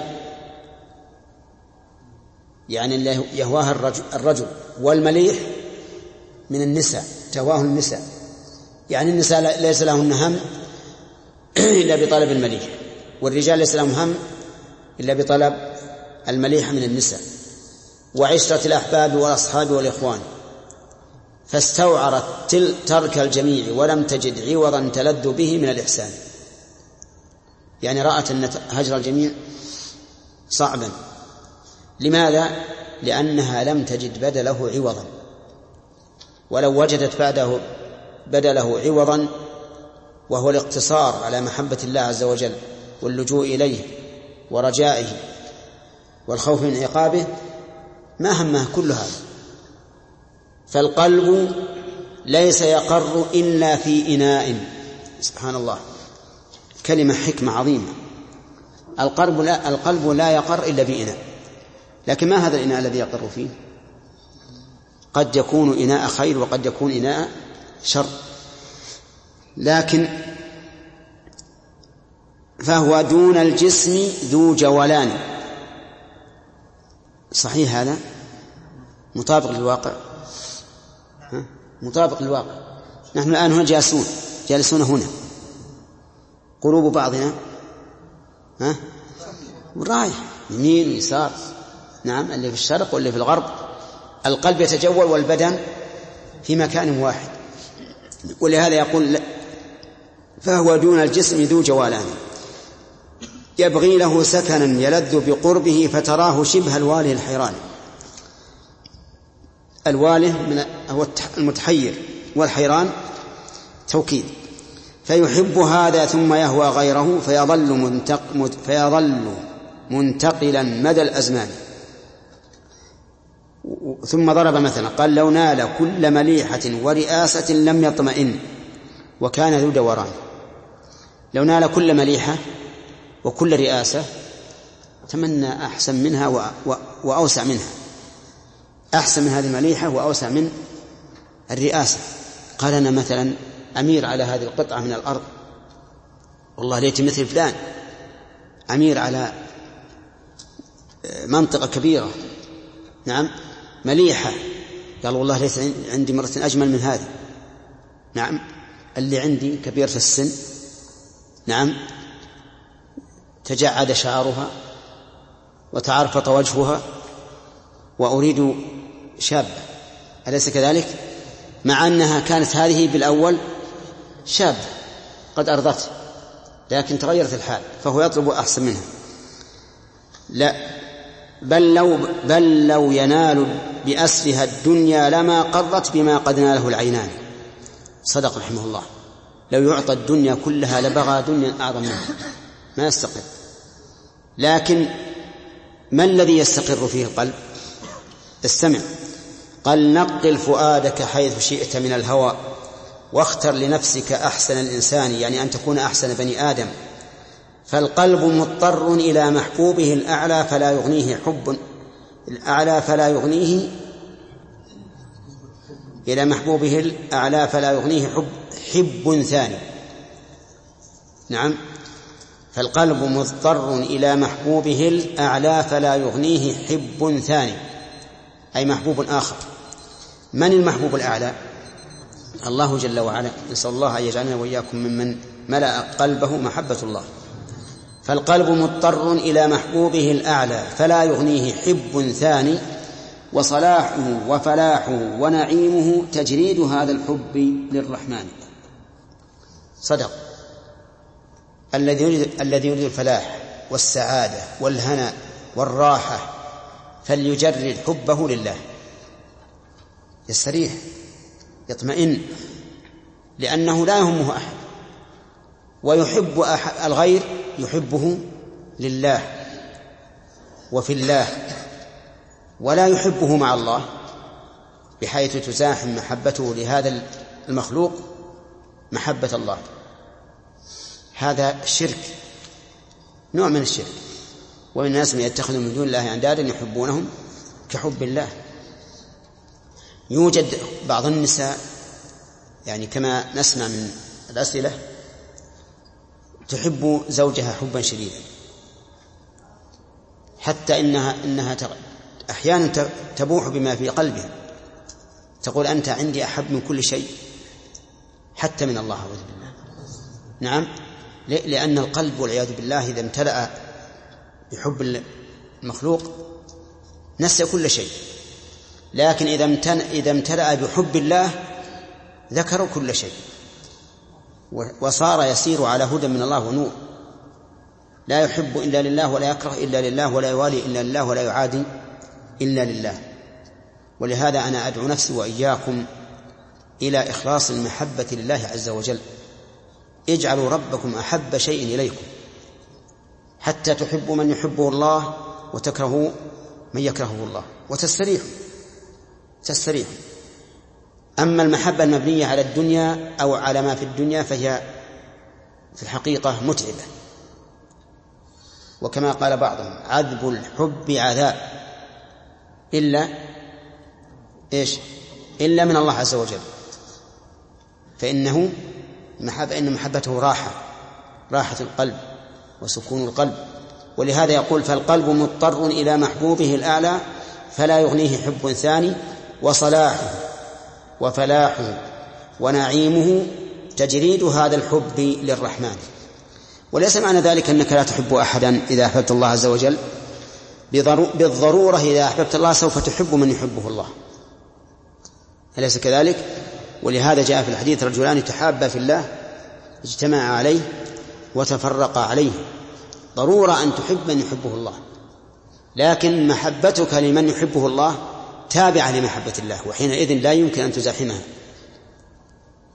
يعني اللي يهواها الرجل, الرجل والمليح من النساء تهواه النساء، يعني النساء ليس لهن هم إلا بطلب المليح، والرجال ليس لهم هم إلا بطلب المليح من النساء. وعشرة الأحباب والأصحاب والإخوان، فاستوعرت ترك الجميع ولم تجد عوضا تلذ به من الإحسان، يعني رأت أن هجر الجميع صعبا. لماذا؟ لأنها لم تجد بدله عوضا، ولو وجدت بعده بدله عوضا وهو الاقتصار على محبة الله عز وجل واللجوء إليه ورجائه والخوف من عقابه ما همه كل هذا. فالقلب ليس يقر إلا في إناء. سبحان الله، كلمة حكمة عظيمة. القلب لا, القلب لا يقر إلا بإناء، لكن ما هذا الإناء الذي يقر فيه؟ قد يكون إناء خير وقد يكون إناء شر، لكن فهو دون الجسم ذو جولان. صحيح هذا؟ مطابق للواقع؟ ها؟ مطابق للواقع. نحن الآن هنا جالسون جالسون هنا، قلوب بعضنا ها رايح يمين ويسار، نعم، اللي في الشرق واللي في الغرب. القلب يتجول والبدن في مكان واحد، ولهذا يقول فهو دون الجسم ذو جوالان يبغي له سكنا يلذ بقربه فتراه شبه الواله الحيران. الواله من هو المتحير، والحيران توكيد. فيحب هذا ثم يهوى غيره فيظل, منتق فيظل منتقلا مدى الأزمان. ثم ضرب مثلا قال لو نال كل مليحة ورئاسة لم يطمئن وكان ذو دوران. لو نال كل مليحة وكل رئاسة تمنى أحسن منها وأوسع منها، أحسن من هذه المليحة وأوسع من الرئاسة. قال أنا مثلا أمير على هذه القطعة من الأرض، والله ليت مثل فلان أمير على منطقة كبيرة، نعم مليحة، قال والله ليس عندي مرة أجمل من هذه، نعم اللي عندي كبير في السن، نعم تجعد شعرها وتعرفط وجهها وأريد شابة، أليس كذلك؟ مع أنها كانت هذه بالأول شابة قد أرضته لكن تغيرت الحال فهو يطلب أحسن منها. لا بل لو, بل لو ينال بأسرها الدنيا لما قرت بما قد ناله العينان. صدق رحمه الله، لو يعطى الدنيا كلها لبغى دنيا أعظم منها ما يستقر. لكن ما الذي يستقر فيه القلب؟ استمع، قال نقل فؤادك حيث شئت من الهوى واختر لنفسك أحسن الإنسان، يعني أن تكون أحسن بني آدم. فالقلب مضطر إلى محبوبه الأعلى فلا يغنيه حب الأعلى فلا يغنيه إلى محبوبه الأعلى فلا يغنيه حب حب ثاني. نعم، فالقلب مضطر إلى محبوبه الأعلى فلا يغنيه حب ثاني، أي محبوب آخر. من المحبوب الأعلى؟ الله جل وعلا. نسأل الله أن يجعلنا وإياكم ممن ملأ قلبه محبة الله. فالقلب مضطر إلى محبوبه الأعلى فلا يغنيه حب ثاني، وصلاحه وفلاحه ونعيمه تجريد هذا الحب للرحمن. صدق. الذي يريد الذي يريد الفلاح والسعادة والهناء والراحة فليجرد حبه لله، يستريح يطمئن، لأنه لا يهمه أحد، ويحب أحد الغير يحبه لله وفي الله، ولا يحبه مع الله بحيث تزاحم محبته لهذا المخلوق محبة الله. هذا شرك، نوع من الشرك. ومن الناس من يتخذ من دون الله أندادا يحبونهم كحب الله. يوجد بعض النساء يعني كما نسمع من الأسئلة تحب زوجها حبا شديدا، حتى إنها, إنها أحيانا تبوح بما في قلبها، تقول أنت عندي أحب من كل شيء حتى من الله أعوذ بالله. نعم، لأن القلب والعياذ بالله إذا امتلأ بحب المخلوق نسي كل شيء، لكن إذا امتلأ بحب الله ذكر كل شيء وصار يسير على هدى من الله ونور، لا يحب إلا لله ولا يكره إلا لله ولا يوالي إلا لله ولا يعادي إلا لله. ولهذا أنا أدعو نفسي وإياكم إلى إخلاص المحبة لله عز وجل. اجعلوا ربكم أحب شيء إليكم حتى تحبوا من يحبه الله وتكرهوا من يكرهه الله وتستريحوا تستريحوا. أما المحبة المبنية على الدنيا أو على ما في الدنيا فهي في الحقيقة متعبة، وكما قال بعضهم عذب الحب عذاب إلا إيش إلا من الله عز وجل، فإنه محبة إن محبته راحة راحة القلب وسكون القلب. ولهذا يقول فالقلب مضطر إلى محبوبه الأعلى فلا يغنيه حب ثاني، وصلاحه وفلاحه ونعيمه تجريد هذا الحب للرحمن. وليس معنى ذلك أنك لا تحب أحدا إذا أحببت الله عز وجل، بالضرورة إذا أحببت الله سوف تحب من يحبه الله، أليس كذلك؟ ولهذا جاء في الحديث رجلان تحابا في الله اجتمعا عليه وتفرقا عليه. ضرورة أن تحب من يحبه الله، لكن محبتك لمن يحبه الله تابعة لمحبة الله، وحينئذ لا يمكن أن تزاحمها.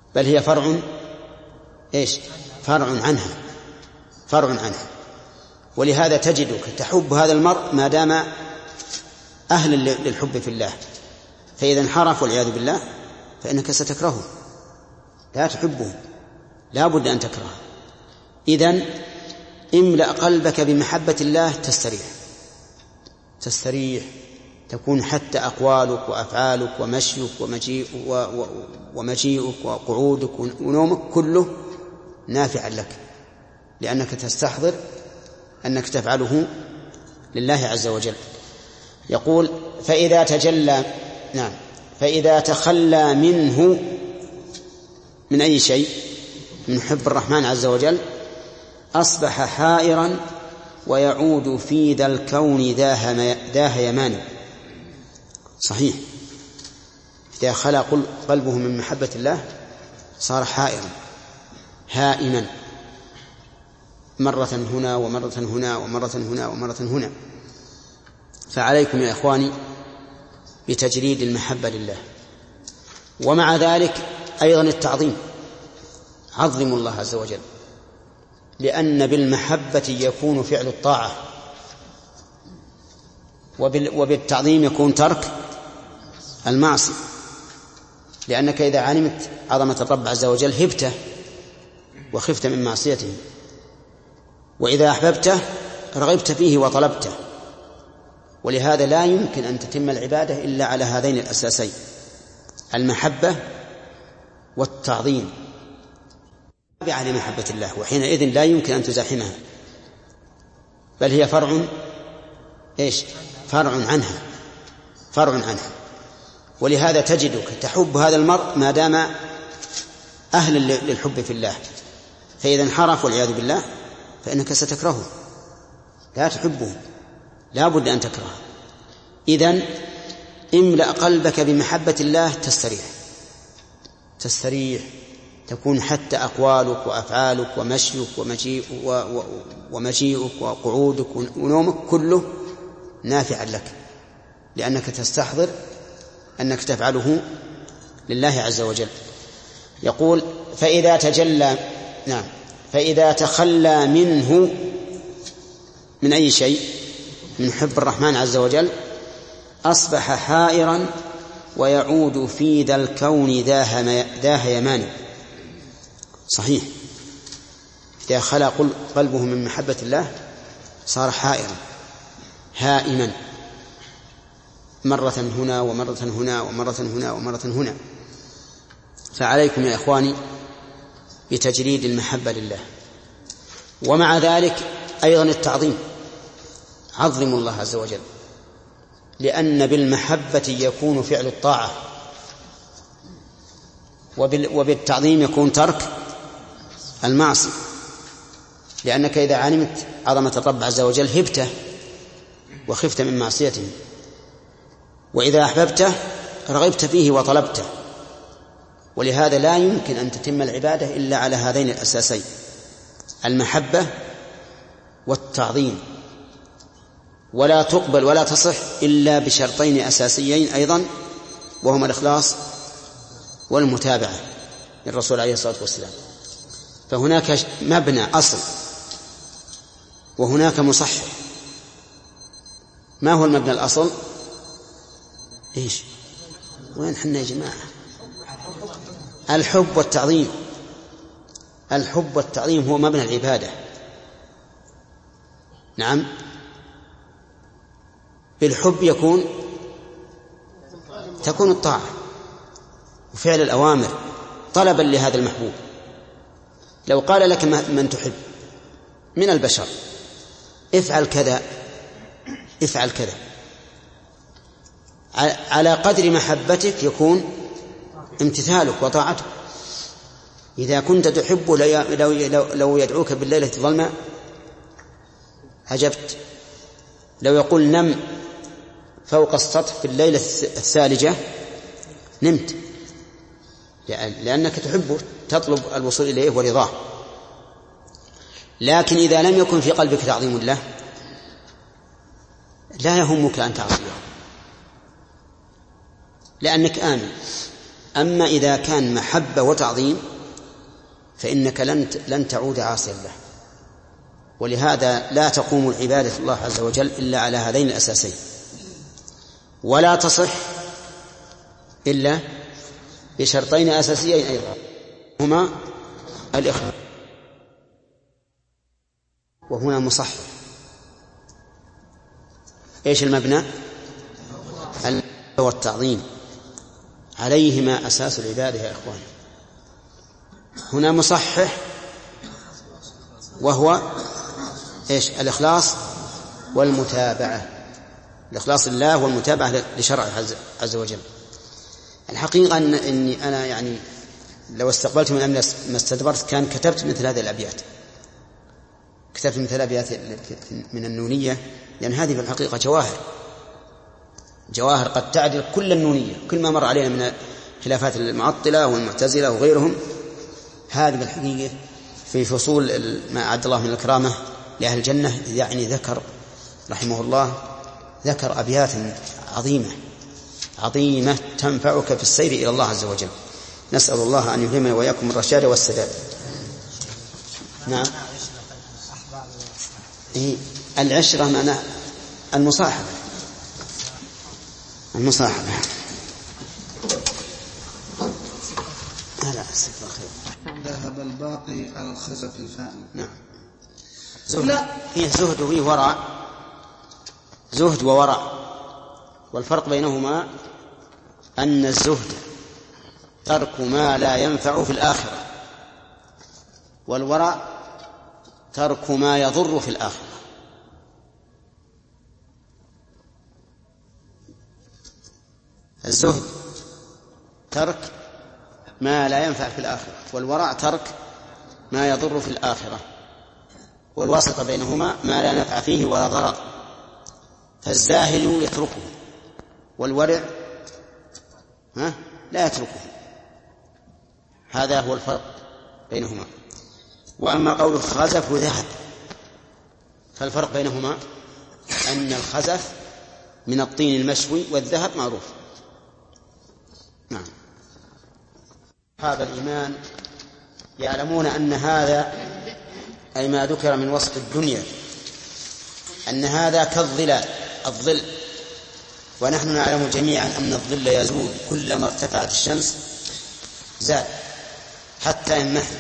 بل هي فرع إيش فرع عنها فرع عنها ولهذا تجدك تحب هذا المرء ما دام أهلا للحب في الله، فإذا انحرف والعياذ بالله فإنك ستكرهه، لا تحبه، لا بد أن تكرهه. إذن املأ قلبك بمحبة الله تستريح تستريح تكون حتى أقوالك وأفعالك ومشيك ومجيئك وقعودك ونومك كله نافعا لك، لأنك تستحضر أنك تفعله لله عز وجل. يقول فإذا تجلى نعم فإذا تخلى منه من أي شيء من حب الرحمن عز وجل أصبح حائرا ويعود في ذا الكون ذا هيمان. صحيح، إذا خلى قلبه من محبة الله صار حائرا هائما، مرة هنا ومرة هنا ومرة هنا ومرة هنا. فعليكم يا إخواني بتجريد المحبة لله، ومع ذلك أيضا التعظيم. عظموا الله عز وجل، لأن بالمحبة يكون فعل الطاعة، وبالتعظيم يكون ترك المعصية، لأنك إذا علمت عظمة الرب عز وجل هبته وخفت من معصيته، وإذا أحببته رغبت فيه وطلبته. ولهذا لا يمكن أن تتم العبادة إلا على هذين الأساسين، المحبة والتعظيم، على محبة الله، وحينئذ لا يمكن أن تزاحمها، بل هي فرع إيش فرع عنها فرع عنها ولهذا تجدك تحب هذا المرء ما دام أهلا للحب في الله، فإذا انحرف والعياذ بالله فإنك ستكرهه، لا تحبه، لا بد أن تكرهه. إذن املأ قلبك بمحبة الله تستريح تستريح تكون حتى أقوالك وأفعالك ومشيك ومجيئك وقعودك ونومك كله نافعا لك، لأنك تستحضر أنك تفعله لله عز وجل. يقول فإذا تجلى نعم فإذا تخلى منه من أي شيء من حب الرحمن عز وجل أصبح حائرا ويعود في ذا الكون ذا هيمان. صحيح، إذا خلى قلبه من محبة الله صار حائرا هائما، مرة هنا ومرة هنا ومرة هنا ومرة هنا. فعليكم يا إخواني بتجريد المحبة لله، ومع ذلك أيضا التعظيم. عظموا الله عز وجل، لأن بالمحبة يكون فعل الطاعة، وبالتعظيم يكون ترك المعصية، لأنك إذا علمت عظمة الرب عز وجل هبته وخفت من معصيته، وإذا أحببته رغبت فيه وطلبته. ولهذا لا يمكن أن تتم العبادة إلا على هذين الأساسين، المحبة والتعظيم، ولا تقبل ولا تصح إلا بشرطين أساسيين أيضا، وهما الإخلاص والمتابعة للرسول عليه الصلاة والسلام. فهناك مبنى أصل وهناك مصحح. ما هو المبنى الأصل؟ إيش وين حنا يا جماعة؟ الحب والتعظيم. الحب والتعظيم هو مبنى العبادة. نعم، بالحب يكون تكون الطاعة وفعل الأوامر طلبا لهذا المحبوب. لو قال لك من تحب من البشر افعل كذا افعل كذا، على قدر محبتك يكون امتثالك وطاعتك. إذا كنت تحب لو يدعوك بالليلة الظلماء عجبت، لو يقول نم فوق السطح في الليلة الثالجة نمت، لأنك تحبه تطلب الوصول إليه ورضاه. لكن إذا لم يكن في قلبك تعظيم الله لا يهمك أن تعصيه، لأنك آمن أما إذا كان محبة وتعظيم فإنك لن لن تعود عاصيا له، ولهذا لا تقوم العبادة الله عز وجل إلا على هذين الأساسين، ولا تصح إلا بشرطين أساسيين أيضا هما الإخلاص، وهنا مصحح. إيش المبنى؟ والتعظيم، عليهما أساس العبادة يا إخوان. هنا مصحح وهو إيش؟ الإخلاص والمتابعة، الإخلاص لله والمتابعة لشرعه عز وجل. الحقيقة أن إني أنا يعني لو استقبلت من أمر ما استدبرت كان كتبت مثل هذه الأبيات، كتبت مثل الأبيات من النونية، لأن هذه في الحقيقة جواهر جواهر قد تعدل كل النونية، كل ما مر علينا من خلافات المعطلة والمعتزلة وغيرهم. هذه بالحقيقة في فصول ما أعد الله من الكرامة لأهل الجنة، يعني ذكر رحمه الله ذكر أبيات عظيمة عظيمة تنفعك في السير إلى الله عز وجل. نسأل الله أن يلهمنا وإياكم الرشاد والسداد. نعم. إيه العشرة معنى المصاحبة، المصاحبة. هلا استغفر خير. ذهب الباقي على الخزف الفاني. نعم. زهد فيه زهد وفيه ورع، زهد وورع، والفرق بينهما أن الزهد ترك ما لا ينفع في الآخرة، والورع ترك ما يضر في الآخرة. الزهد ترك ما لا ينفع في الآخرة، والورع ترك ما يضر في الآخرة، والواسطة بينهما ما لا نفع فيه ولا ضرر. فالزاهد يتركه، والورع ها لا يتركه. هذا هو الفرق بينهما. وأما قول الخزف ذهب فالفرق بينهما أن الخزف من الطين المشوي والذهب معروف. نعم. هذا الإيمان يعلمون أن هذا أي ما ذكر من وصف الدنيا أن هذا كالظلال، الظل، ونحن نعلم جميعا أن الظل يزول كلما ارتفعت الشمس زال حتى ينمحت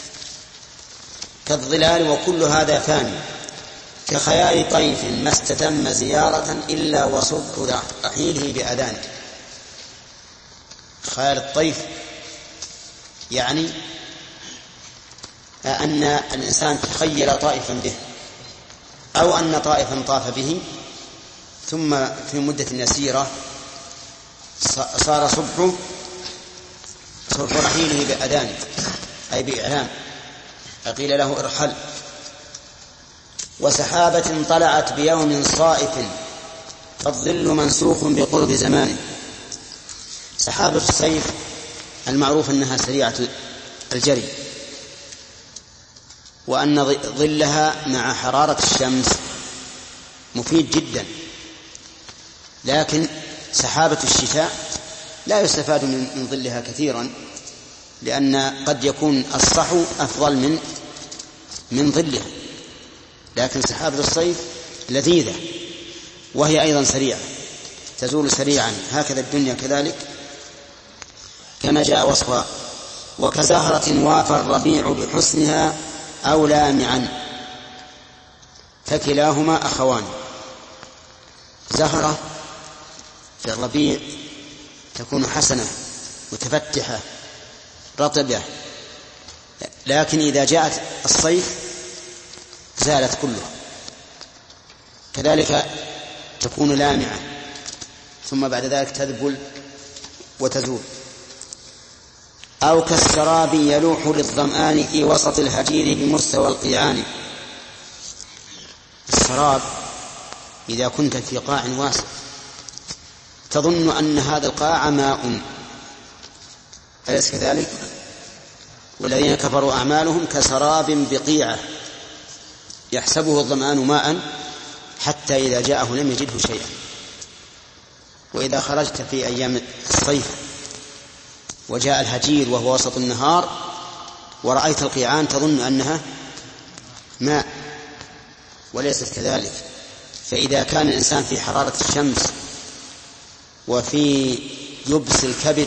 كالظلال، وكل هذا فاني كخيال طيف ما استتم زيارة إلا وصبح رحيله بأذانه. خيال الطيف يعني أن الإنسان تخيل طائفا به، أو أن طائفا طاف به ثم في مدة يسيرة صار صبح صبح رحيله بأذانه أي بإعلام، فقيل له ارحل. وسحابة طلعت بيوم صائف فالظل منسوخ بقرب زمانه. سحابة الصيف المعروف أنها سريعة الجري، وأن ظلها مع حرارة الشمس مفيد جدا، لكن سحابة الشتاء لا يستفاد من ظلها كثيرا، لأن قد يكون الصحو أفضل من من ظلها، لكن سحابة الصيف لذيذة وهي أيضا سريعة تزول سريعا. هكذا الدنيا كذلك كما جاء وصفها. وكزهرة وافى الربيع بحسنها أو لامعا فكلاهما أخوان. زهرة في الربيع تكون حسنة متفتحة رطبة، لكن إذا جاءت الصيف زالت كلها. كذلك تكون لامعة ثم بعد ذلك تذبل وتزول. أو كالسراب يلوح للظمآن في وسط الهجير بمستوى القيعان. السراب إذا كنت في قاع واسع تظن أن هذا القاع ماء، أليس كذلك؟ والذين كفروا أعمالهم كسراب بقيعة يحسبه الظمآن ماء حتى إذا جاءه لم يجده شيئا. وإذا خرجت في أيام الصيف وجاء الهجير وهو وسط النهار ورأيت القيعان تظن أنها ماء وليست كذلك. فإذا كان الإنسان في حرارة الشمس وفي يبس الكبد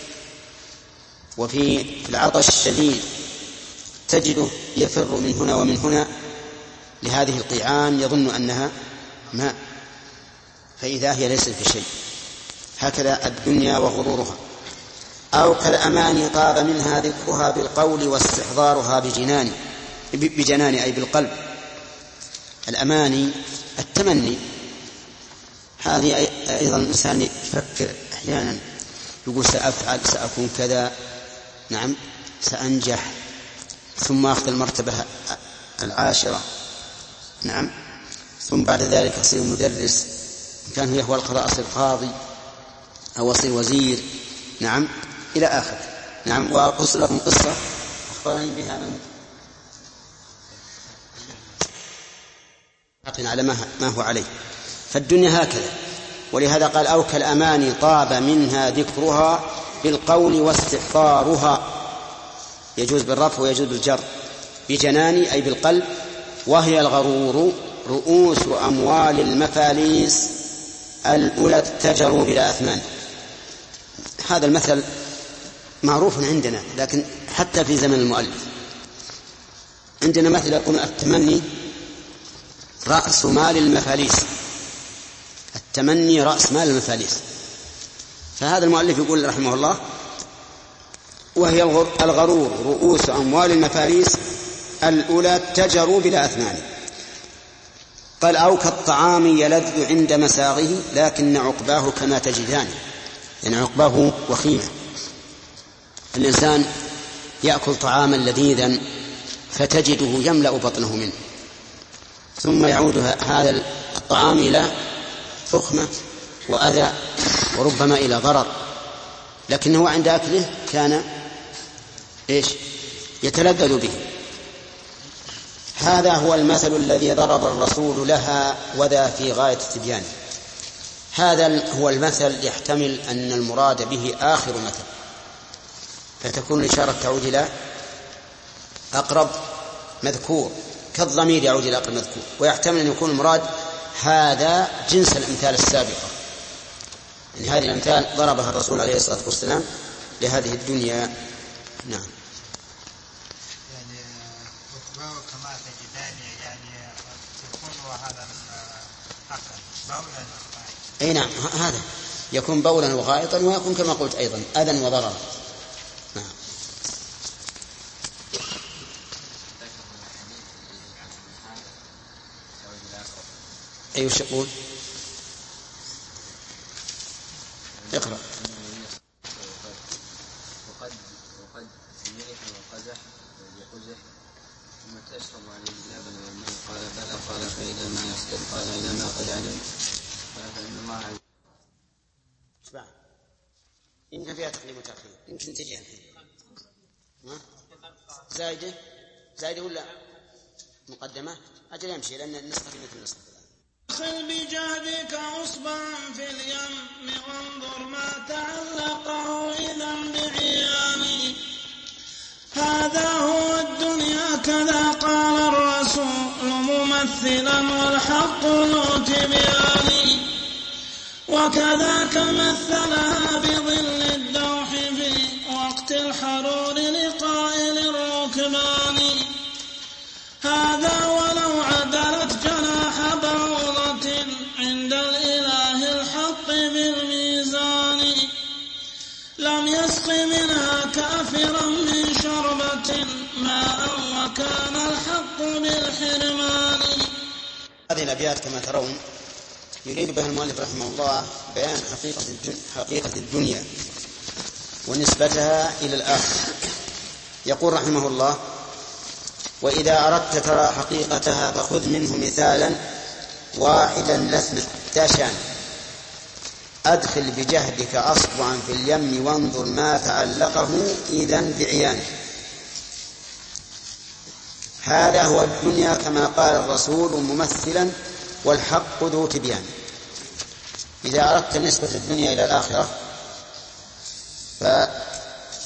وفي العطش الشديد تجده يفر من هنا ومن هنا لهذه القيعان يظن أنها ماء، فإذا هي ليست بشيء. هكذا الدنيا وغرورها. أو كالأماني طاب منها ذكرها بالقول واستحضارها بجنان بجنان أي بالقلب. الأماني التمني، هذه أيضا الإنسان يفكر أحيانا يقول سأفعل سأكون كذا، نعم سأنجح، ثم أخذ المرتبة العاشرة، نعم، ثم بعد ذلك أصير مدرس، كان هو القضاء أصير قاضي أو أصير وزير، نعم، إلى آخر. نعم. وأقص لكم قصة أخبرني بها من على ما هو عليه. فالدنيا هكذا. ولهذا قال أو كالأماني طاب منها ذكرها بالقول واستحضارها، يجوز بالرفع ويجوز بالجر، بجنان أي بالقلب. وهي الغرور رؤوس أموال المفاليس الأولى اتجروا بلا أثمان. هذا المثل معروف عندنا، لكن حتى في زمن المؤلف عندنا مثل يقول التمني رأس مال المفاليس، التمني رأس مال المفاليس. فهذا المؤلف يقول رحمه الله وهي الغرور رؤوس أموال المفاليس الأولى اتجروا بلا أثمان. قال أو كالطعام يلذ عند مساغه لكن عقباه كما تجدان، يعني عقباه وخيمة. الإنسان يأكل طعاما لذيذا فتجده يملأ بطنه منه، ثم يعود هذا الطعام إلى فخمة وأذى وربما إلى ضرر، لكنه عند أكله كان إيش يتلذذ به. هذا هو المثل الذي ضرب الرسول لها وذا في غاية التبيان. هذا هو المثل يحتمل أن المراد به آخر مثل، فتكون الإشارة تعود إلى أقرب مذكور كالضمير يعود إلى أقرب مذكور، ويحتمل أن يكون المراد هذا جنس الأمثال السابقة. يعني هذه الأمثال ضربها الرسول عليه الصلاة والسلام لهذه الدنيا. نعم. يعني عقباه كما تجدان، يعني يكون هذا الأقل بولا. أي نعم، هذا يكون بولا وغائطا، ويكون كما قلت أيضا أذى وضرر. نعم. أي وش يقول؟ اقرأ. وقد وقد ملح وقزح وقزح ثم تشرب عليه اللبن والماء. قال بلى. قال فإذا ما يسكت. قال إذا ما قد علم. قال فإن الله عز وجل. يمكن فيها تقديم وتأخير، يمكن تجي الحين. زايدة زايدة ولا مقدمة؟ أجل يمشي لأن النسخة في مثل النسخة. أخل بجهدك عصبا في اليم وانظر ما تعلقه إذا بعياني. هذا هو الدنيا كذا قال الرسول ممثلا والحق ذو تبيان. وكذاك مثلها بظل الدوح في وقت الحرور لقائل الركبان. هذا ولو عدلت جناح بعوضة عند الإله الحق بالميزان لم يسق منها كافرا من شربة ماء وكان الحق بالحرمان. هذه الأبيات كما ترون يريد بها المؤلف رحمه الله بيان حقيقة الدنيا, حقيقة الدنيا ونسبتها إلى الآخرة. يقول رحمه الله وإذا أردت ترى حقيقتها فخذ منه مثالا واحدا لثنا تاشان. أدخل بجهدك أصبعا في اليم وانظر ما تعلقه إذن بعيان. هذا هو الدنيا كما قال الرسول ممثلا والحق ذو تبيان. إذا أردت نسبة الدنيا إلى الآخرة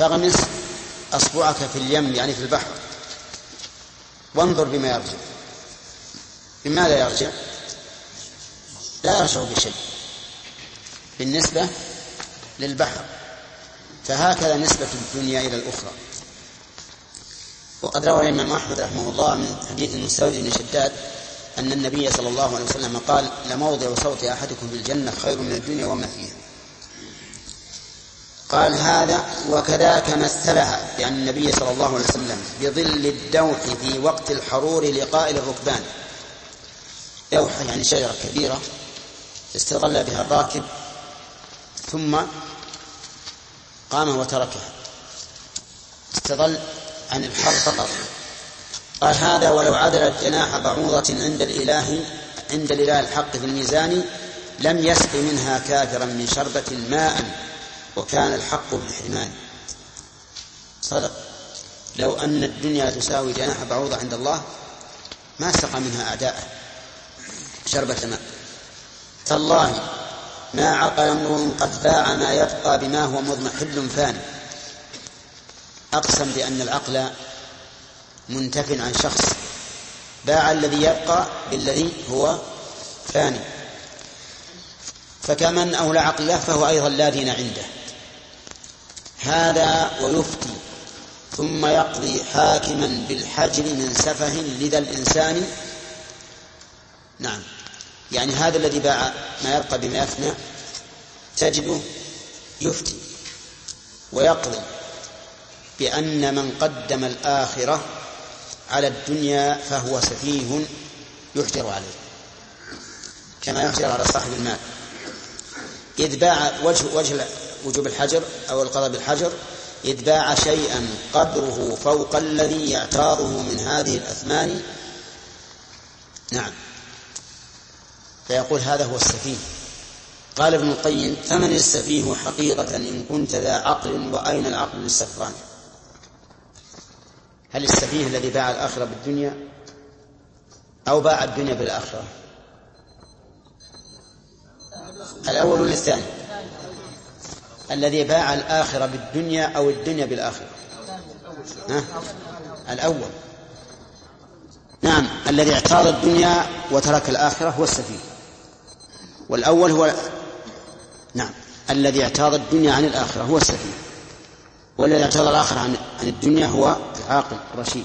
فاغمس أصبعك في اليم يعني في البحر وانظر بما يرجع. بماذا يرجع؟ لا يرجع بشيء بالنسبة للبحر. فهكذا نسبة الدنيا إلى الأخرى. وقد روى الإمام أحمد رحمه الله من حديث المستورد بن شداد أن النبي صلى الله عليه وسلم قال: لموضع صوت أحدكم في الجنة خير من الدنيا وما فيها. قال هذا وكذاك مثلها بأن النبي صلى الله عليه وسلم بظل الدوح في وقت الحرور لقائل الركبان. دوح يعني شجرة كبيرة استظل بها الراكب ثم قام وتركها، استظل عن الحر فقط. قال هذا ولو عدلت جناح بعوضة عند الإله عند الإله الحق في الميزان لم يسق منها كافرا من شربة ماء وكان الحق بالحرمان. صدق. لو أن الدنيا تساوي جناح بعوضة عند الله ما سقى منها أعداءه شربة ماء. تالله ما عقل امرؤ قد باع ما يبقى بما هو مضمحل فاني. أقسم بأن العقل منتف عن شخص، باع الذي يبقى بالذي هو فاني. فكمن أولى عقله فهو أيضا لا دين عنده. هذا ويفتي ثم يقضي حاكما بالحجر من سفه لذا الإنسان. نعم، يعني هذا الذي باع ما يبقى بما يفنى تجده يفتي ويقضي بأن من قدم الآخرة على الدنيا فهو سفيه يحجر عليه كما يحجر على صاحب المال. إذ باع وجه, وجه وجوب الحجر أو القضاء بالحجر إذ باع شيئا قدره فوق الذي يعتاضه من هذه الأثمان. نعم، فيقول هذا هو السفيه. قال ابن القيم: فمن السفيه حقيقة إن كنت ذا عقل وأين العقل للسفران؟ هل السفيه الذي باع الآخرة بالدنيا أو باع الدنيا بالآخرة؟ الأول ولا الثاني؟ الذي باع الآخرة بالدنيا أو الدنيا بالآخرة؟ ها؟ الأول. نعم، الذي اعتاض الدنيا وترك الآخرة هو السفيه. والأول هو نعم الذي اعتاض الدنيا عن الآخرة هو السفيه، والذي اعتاض الآخرة عن الدنيا هو العاقل الرشيد.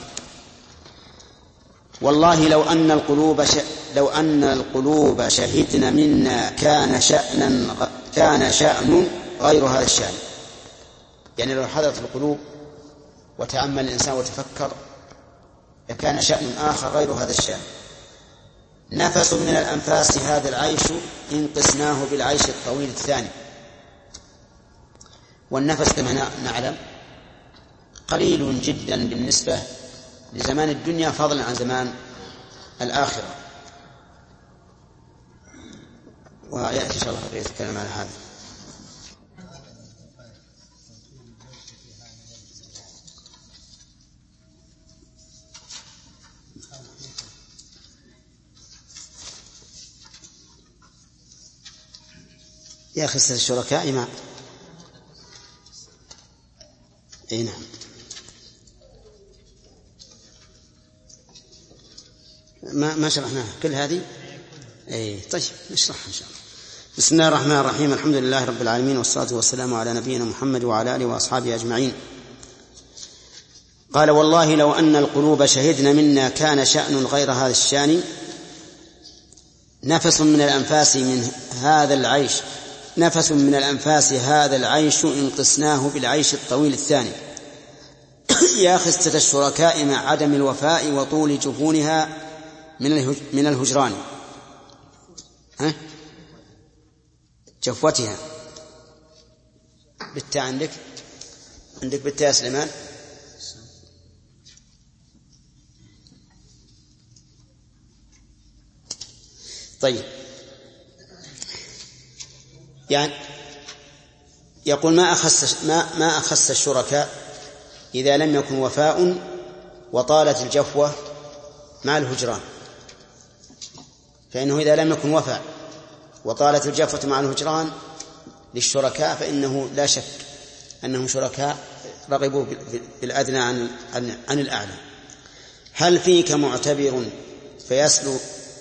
والله لو أن القلوب ش... لو أن القلوب شهدن منا كان شأنا كان شأن غير هذا الشأن. يعني لو حضرت القلوب وتأمل الإنسان وتفكر كان شأن آخر غير هذا الشأن. نفس من الأنفاس هذا العيش إن قسناه بالعيش الطويل الثاني. والنفس كما نعلم قليل جدا بالنسبة لزمان الدنيا فضلا عن زمان الآخرة. ويأتي إن شاء الله يتكلم على هذا. يا خسر الشركاء ما اي نعم ما ما شرحناها كل هذه. اي طيب نشرحها ان شاء الله. بسم الله الرحمن الرحيم. الحمد لله رب العالمين والصلاة والسلام على نبينا محمد وعلى آله وأصحابه أجمعين. قال: والله لو أن القلوب شهدن منا كان شأن غير هذا الشان. نفس من الأنفاس من هذا العيش نفس من الأنفاس هذا العيش إن قسناه بالعيش الطويل الثاني. يا خسة الشركاء مع عدم الوفاء وطول جفونها من الهجران. ها؟ جفوتها بالتاء عندك عندك بالتاء سليمان. طيب، يعني يقول ما أخس ما ما أخس الشركاء إذا لم يكن وفاء وطالت الجفوة مع الهجران. فإنه إذا لم يكن وفاء وطالت الجفوة مع الهجران للشركاء فإنه لا شك أنهم شركاء رغبوا بالأدنى عن, عن, عن الأعلى. هل فيك معتبر فيسلو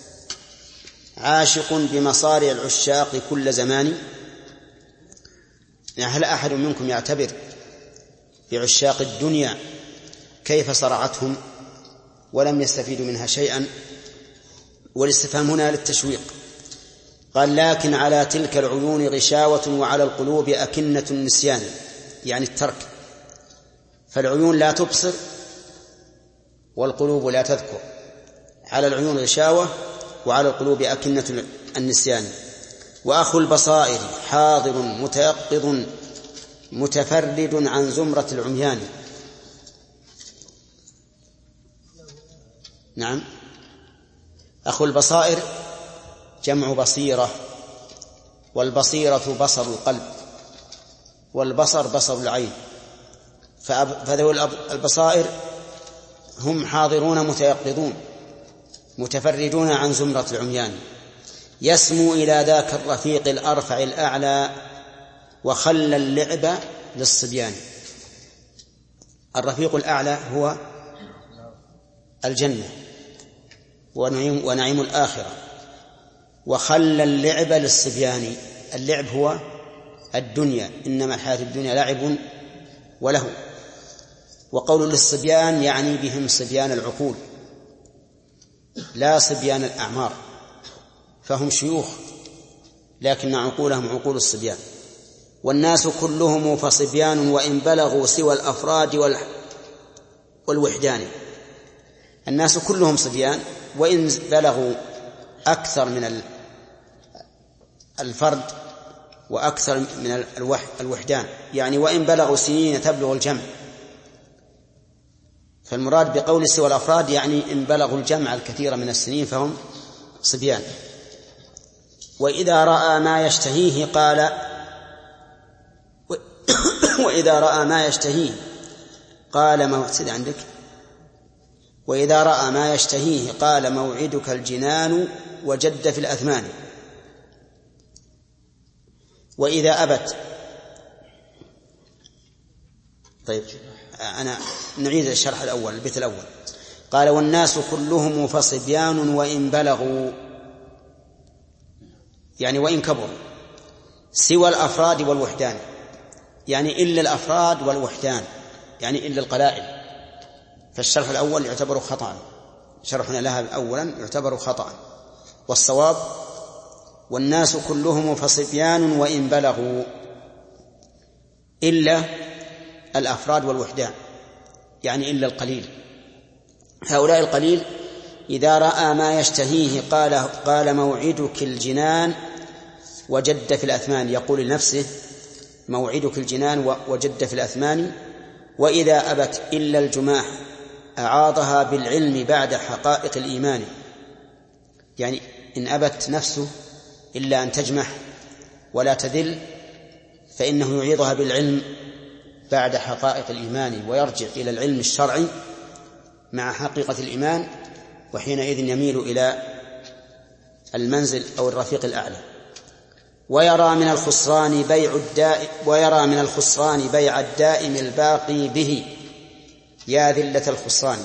عاشق بمصارع العشاق كل زمان؟ يعني هل أحد منكم يعتبر بعشاق الدنيا كيف صرعتهم ولم يستفيدوا منها شيئا؟ والاستفهام هنا للتشويق. قال لكن على تلك العيون غشاوة وعلى القلوب أكنة النسيان، يعني الترك، فالعيون لا تبصر والقلوب لا تذكر. على العيون غشاوة وعلى القلوب أكنة النسيان. وأخو البصائر حاضر متيقظ متفرد عن زمرة العميان. نعم، أخو البصائر جمع بصيرة، والبصيرة بصر القلب، والبصر بصر العين. فذوي البصائر هم حاضرون متيقظون متفردون عن زمرة العميان. يسمو إلى ذاك الرفيق الأرفع الأعلى وخلى اللعب للصبيان. الرفيق الأعلى هو الجنة ونعيم, ونعيم الآخرة. وخلى اللعب للصبيان، اللعب هو الدنيا، إنما الحياة الدنيا لعب وله. وقول للصبيان يعني بهم صبيان العقول لا صبيان الأعمار، فهم شيوخ لكن عقولهم عقول الصبيان. والناس كلهم فصبيان وإن بلغوا سوى الأفراد والوحدان. الناس كلهم صبيان وإن بلغوا أكثر من الفرد وأكثر من الوحدان، يعني وإن بلغوا سنين تبلغ الجمع. فالمراد بقول سوى الأفراد يعني إن بلغوا الجمع الكثير من السنين فهم صبيان. وإذا رأى ما يشتهيه قال وإذا رأى ما يشتهيه قال موعد عندك وإذا رأى ما يشتهيه قال موعدك الجنان وجد في الأثمان. وإذا أبت. طيب أنا نعيد الشرح الأول، البيت الأول. قال والناس كلهم فصبيان وإن بلغوا، يعني وإن كبروا، سوى الأفراد والوحدان، يعني إلا الأفراد والوحدان، يعني إلا القلائل. فالشرح الأول يعتبر خطأ، شرحنا لها أولا يعتبر خطأ. والصواب والناس كلهم فصبيان وإن بلغوا إلا الأفراد والوحدان، يعني إلا القليل. هؤلاء القليل إذا رأى ما يشتهيه قال قال موعدك الجنان وجد في الأثمان، يقول لنفسه موعدك الجنان وجد في الأثمان. وإذا أبت إلا الجماح أعاضها بالعلم بعد حقائق الإيمان، يعني إن أبت نفسه إلا أن تجمح ولا تذل فإنه يعيضها بالعلم بعد حقائق الإيمان، ويرجع إلى العلم الشرعي مع حقيقة الإيمان، وحينئذ يميل إلى المنزل أو الرفيق الأعلى. ويرى من الخسران بيع الدائم ويرى من الخسران بيع الدائم الباقي به يا ذلة الخسران.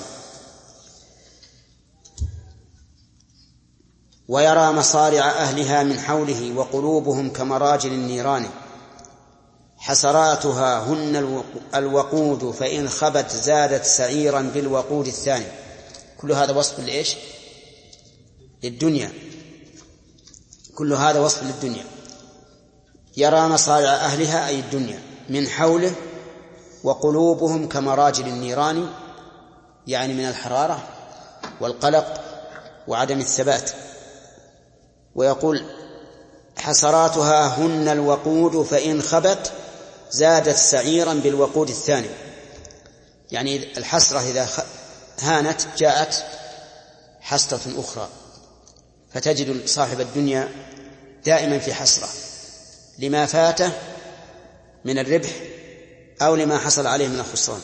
ويرى مصارع أهلها من حوله وقلوبهم كمراجل النيران. حسراتها هن الوقود فإن خبت زادت سعيرا بالوقود الثاني. كل هذا وصف لإيش؟ للدنيا، كل هذا وصف للدنيا. يرى مصارع أهلها أي الدنيا من حوله وقلوبهم كمراجل النيران، يعني من الحرارة والقلق وعدم الثبات. ويقول حسراتها هن الوقود فإن خبت زادت سعيرا بالوقود الثاني، يعني الحسرة إذا هانت جاءت حسرة أخرى، فتجد صاحب الدنيا دائما في حسرة لما فاته من الربح أو لما حصل عليه من الخسران.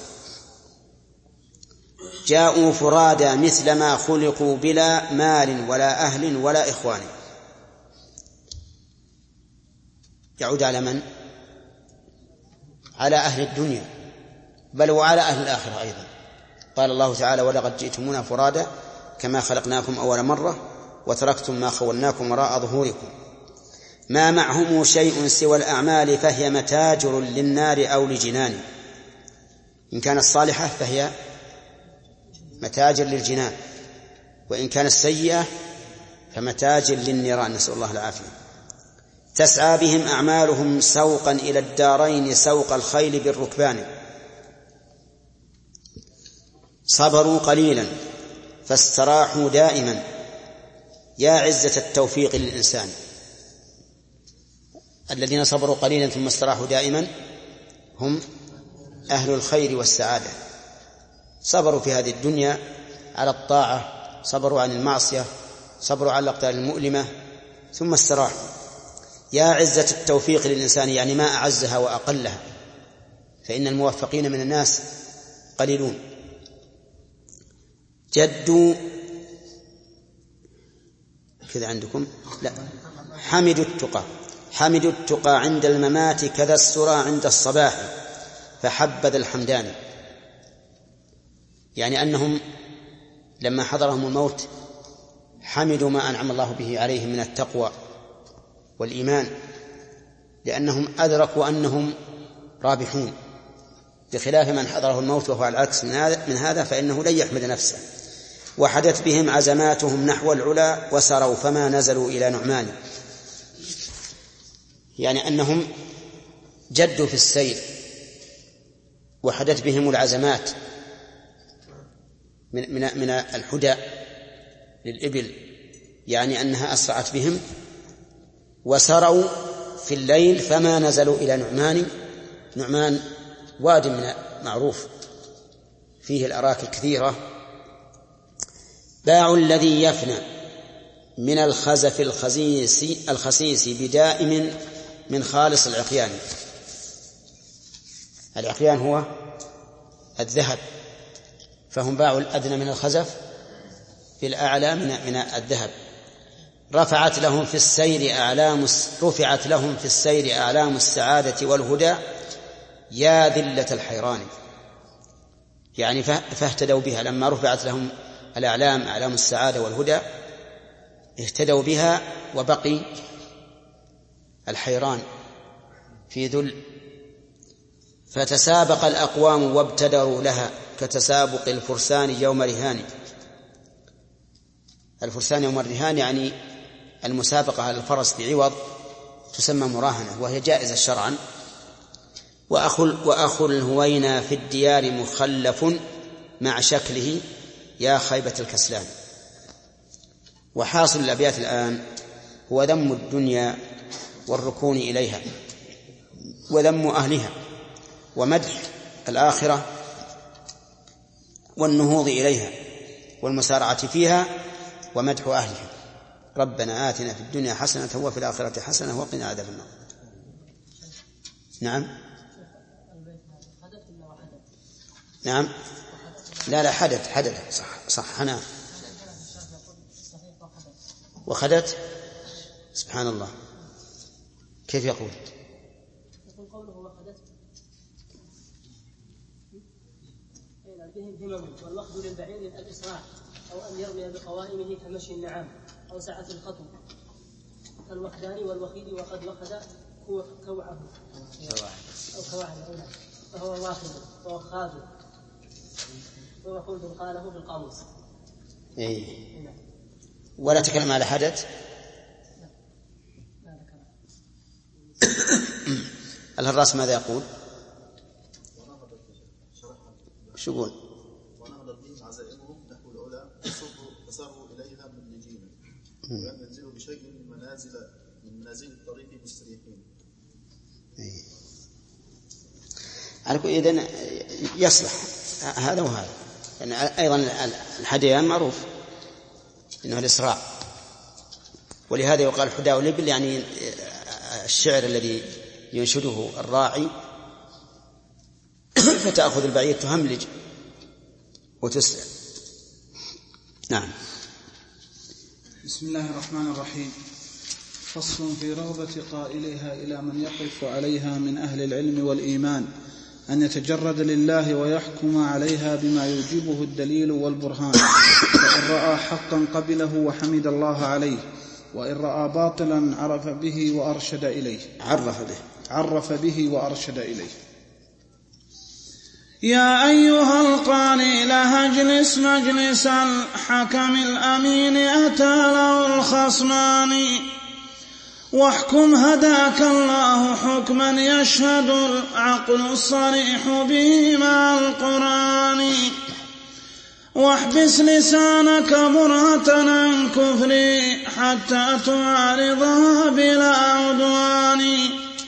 جاءوا فرادا مثل ما خلقوا بلا مال ولا أهل ولا إخوان. يعود على من؟ على أهل الدنيا، بل وعلى أهل الآخرة أيضا. قال الله تعالى: ولقد جئتمونا فرادا كما خلقناكم أول مرة وتركتم ما خولناكم وراء ظهوركم. ما معهم شيء سوى الأعمال فهي متاجر للنار أو لجنان. إن كانت صالحة فهي متاجر للجنان، وإن كانت سيئة فمتاجر للنيران، نسأل الله العافية. تسعى بهم أعمالهم سوقا إلى الدارين سوق الخيل بالركبان. صبروا قليلا فاستراحوا دائما، يا عزة التوفيق للإنسان. الذين صبروا قليلا ثم استراحوا دائما هم أهل الخير والسعادة. صبروا في هذه الدنيا على الطاعة، صبروا عن المعصية، صبروا على الأقدار المؤلمة، ثم استراحوا. يا عزة التوفيق للإنسان، يعني ما أعزها وأقلها، فإن الموفقين من الناس قليلون. جدوا كذا عندكم لا حمدوا التقى حمدوا التقى عند الممات كذا السرى عند الصباح فحبذ الحمدان. يعني أنهم لما حضرهم الموت حمدوا ما أنعم الله به عليهم من التقوى والإيمان، لأنهم أدركوا أنهم رابحون، بخلاف من حضره الموت وهو على العكس من هذا, من هذا فإنه لن يحمد نفسه. وحدت بهم عزماتهم نحو العلا وسروا فما نزلوا إلى نعمان. يعني أنهم جدوا في السير، وحدت بهم العزمات من, من, من الحدى للإبل، يعني أنها أسرعت بهم. وسروا في الليل فما نزلوا إلى نعمان. نعمان واد من معروف فيه الأراك الكثيرة. باع الذي يفنى من الخزف الخسيس الخسيس بدائم من خالص العقيان. العقيان هو الذهب، فهم باعوا الأدنى من الخزف بالأعلى من الذهب. رفعت لهم في السير أعلام رفعت لهم في السير أعلام السعادة والهدى يا ذلة الحيران. يعني فاهتدوا بها لما رفعت لهم الأعلام أعلام السعادة والهدى، اهتدوا بها وبقي الحيران في ذل. فتسابق الأقوام وابتدروا لها كتسابق الفرسان يوم رهان. الفرسان يوم الرهان يعني المسابقة على الفرس بعوض تسمى مراهنة، وهي جائزة شرعا. وأخو, وأخو الهوينا في الديار مخلف مع شكله يا خيبة الكسلان. وحاصل الأبيات الآن هو ذم الدنيا والركون إليها وذم أهلها، ومدح الآخرة والنهوض إليها والمسارعة فيها، ومدح أهلها. ربنا آتنا في الدنيا حسنة وفي الآخرة حسنة وقنا عذاب النار. نعم نعم لا لا حدث حدث صح صح أنا وخدت. سبحان الله، كيف يقول؟ يقول قوله وخدت بهم همم والوخد للبعير الإسراع، أو أن يرمي بقوائمه كمشي النعام أو سعة الخطو كالوخدان والوخيد. وقد وخد كوعه أو كوعه فهو واخد ووخاد ووخود قاله في القاموس. إيه. ولا تكلم على حدث. الهراس ماذا يقول؟ شو يقول؟ ونهضت بهم عزائمهم نحو العلا فسروا إليها من نجيم وأن ينزلوا بشيء من منازل من منازل الطريق مستريحين. على كل إذن يصلح هذا وهذا. يعني أيضا الحديان معروف إنه الإسراع، ولهذا يقال حداء الإبل، يعني الشعر الذي ينشده الراعي فتأخذ البعير تهملج وتسرع. نعم. بسم الله الرحمن الرحيم. فصل في رغبة قائلها إلى من يقف عليها من أهل العلم والإيمان، أن يتجرد لله ويحكم عليها بما يوجبه الدليل والبرهان، فإن رأى حقا قبله وحمد الله عليه، وإن رأى باطلا عرف به وأرشد إليه عرف به عرف به وأرشد إليه. يا أيها القارئ لا اجلس مجلس الحكم الأمين أتى له الخصمان، واحكم هداك الله حكما يشهد العقل الصريح به مع القرآن، واحبس لسانك برهة عن كفري حتى تعارضها بلا عدوان،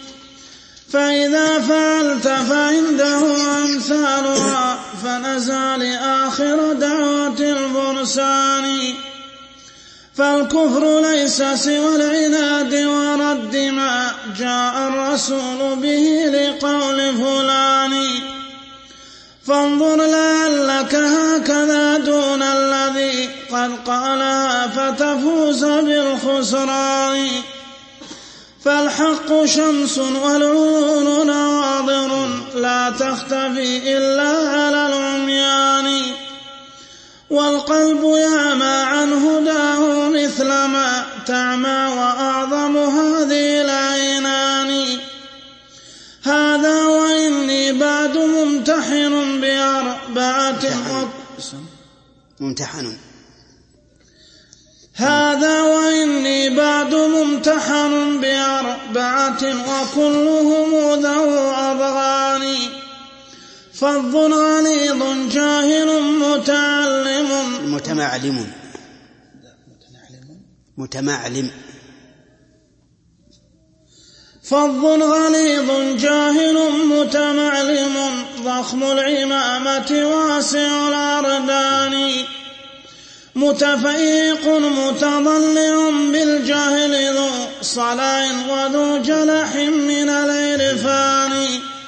فإذا فعلت فعنده أمثالها فنزى لآخر دعوة الفرسان، فالكفر ليس سوى العناد ورد ما جاء الرسول به لقول فلان، فانظر لعلك هكذا دون الذي قد قالها فتفوز بالخسران، فالحق شمس والعيون نواظر لا تختفي إلا على العميان، والقلب يعمى عن هداه مثلما تعمى وأعظم هذه العينان، هذا وإني بعد ممتحن بأربعة ممتحن هذا وإني بعد ممتحن بأربعة وكلهم ذو أضغان، فظ غليظ جاهل متعلم متمعلم متمعلم فظ غليظ جاهل متمعلم ضخم العمامة واسع الأردان، متفيق متضلع بالجهل ذو صلاع وذو جلح من العرفان،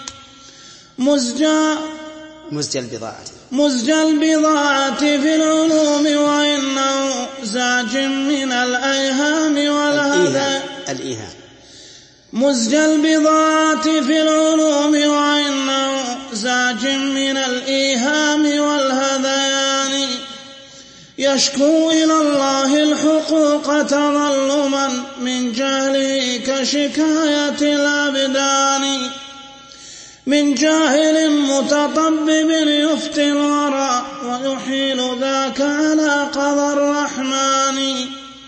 مزجى مزجى البضاعة مزجى البضاعة في العلوم وإنه زاج من الأيهام والهذا الإيهام مزجى البضاعة في العلوم وإنه زاج من الإيهام والهذيان، يشكو إلى الله الحقوق تظلما من جهله كشكاية الأبدان، من جاهل متطبب يفتي الورى ويحيل ذاك على قضى الرحمن،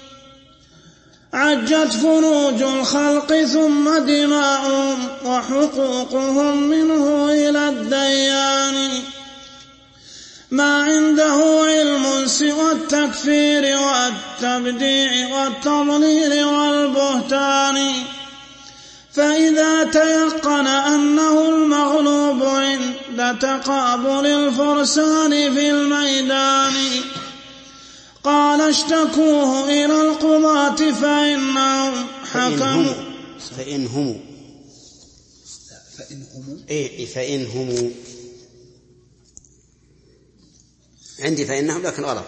عجت فروج الخلق ثم دماؤهم وحقوقهم منه إلى الديان، ما عنده علم سوى التكفير والتبديع والتضليل والبهتان، فإذا تيقن أنه المغلوب عند تقابل الفرسان في الميدان، قال اشتكوه إلى القضاة فإنهم حكموا فإنهم فإنهم إيه فإنهم عندي فإنهم لكن غلط.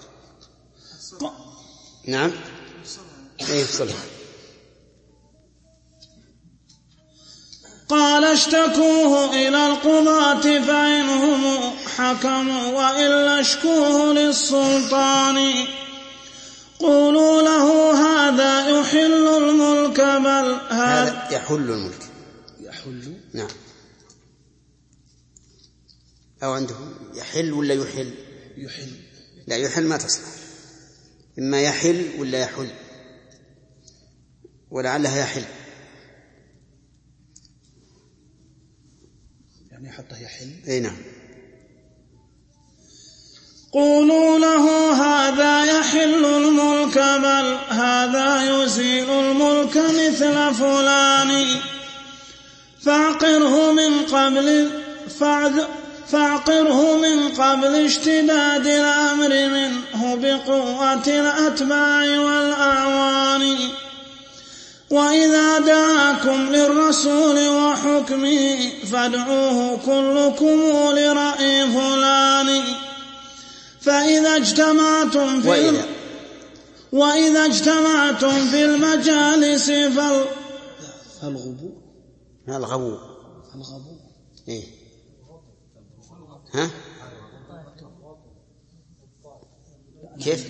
نعم إيه صلح. قال اشتكوه إلى القضاة فإنهم حكموا وإلا اشكوه للسلطان، قولوا له هذا يحل الملك بل هذا يحل الملك يحل نعم، أو عندهم يحل ولا يحل يحل لا يحل ما تصلح، إما يحل ولا يحل ولعلها يحل يعني حتى يحل أي نعم. قولوا له هذا يحل الملك بل هذا يزيل الملك مثل فلان، فاعقره من قبل فعد فاعقره من قبل اشتداد الأمر منه بقوة الأتباع والأعوان، وإذا دعاكم للرسول وحكمه فادعوه كلكم لرأي فلان، فإذا اجتمعتم في وإذا, وإذا اجتمعتم في المجالس فال الغبو الغبو الغبو إيه ها؟ كيف؟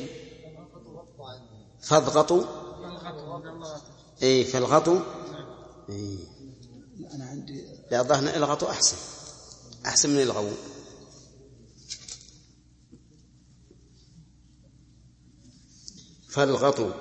فاضغطوا اي فالغطوا اي أنا عندي لا ظهر الغطوا أحسن أحسن من الغو. فالغطوا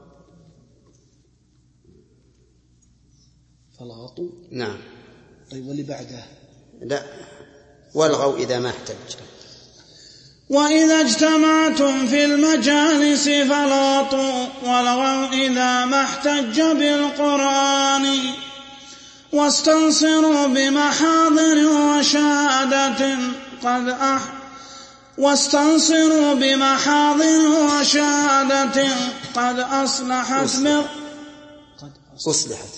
فالغطوا نعم. طيب واللي بعده؟ لا والغوا إذا ما احتج. وإذا اجتمعتم في المجالس فالغطوا والغوا إذا ما احتج بالقرآن واستنصروا بمحاضر وشهادة قد أح واستنصروا بمحاضر وشهادة قد أصلحت من قد أصلحت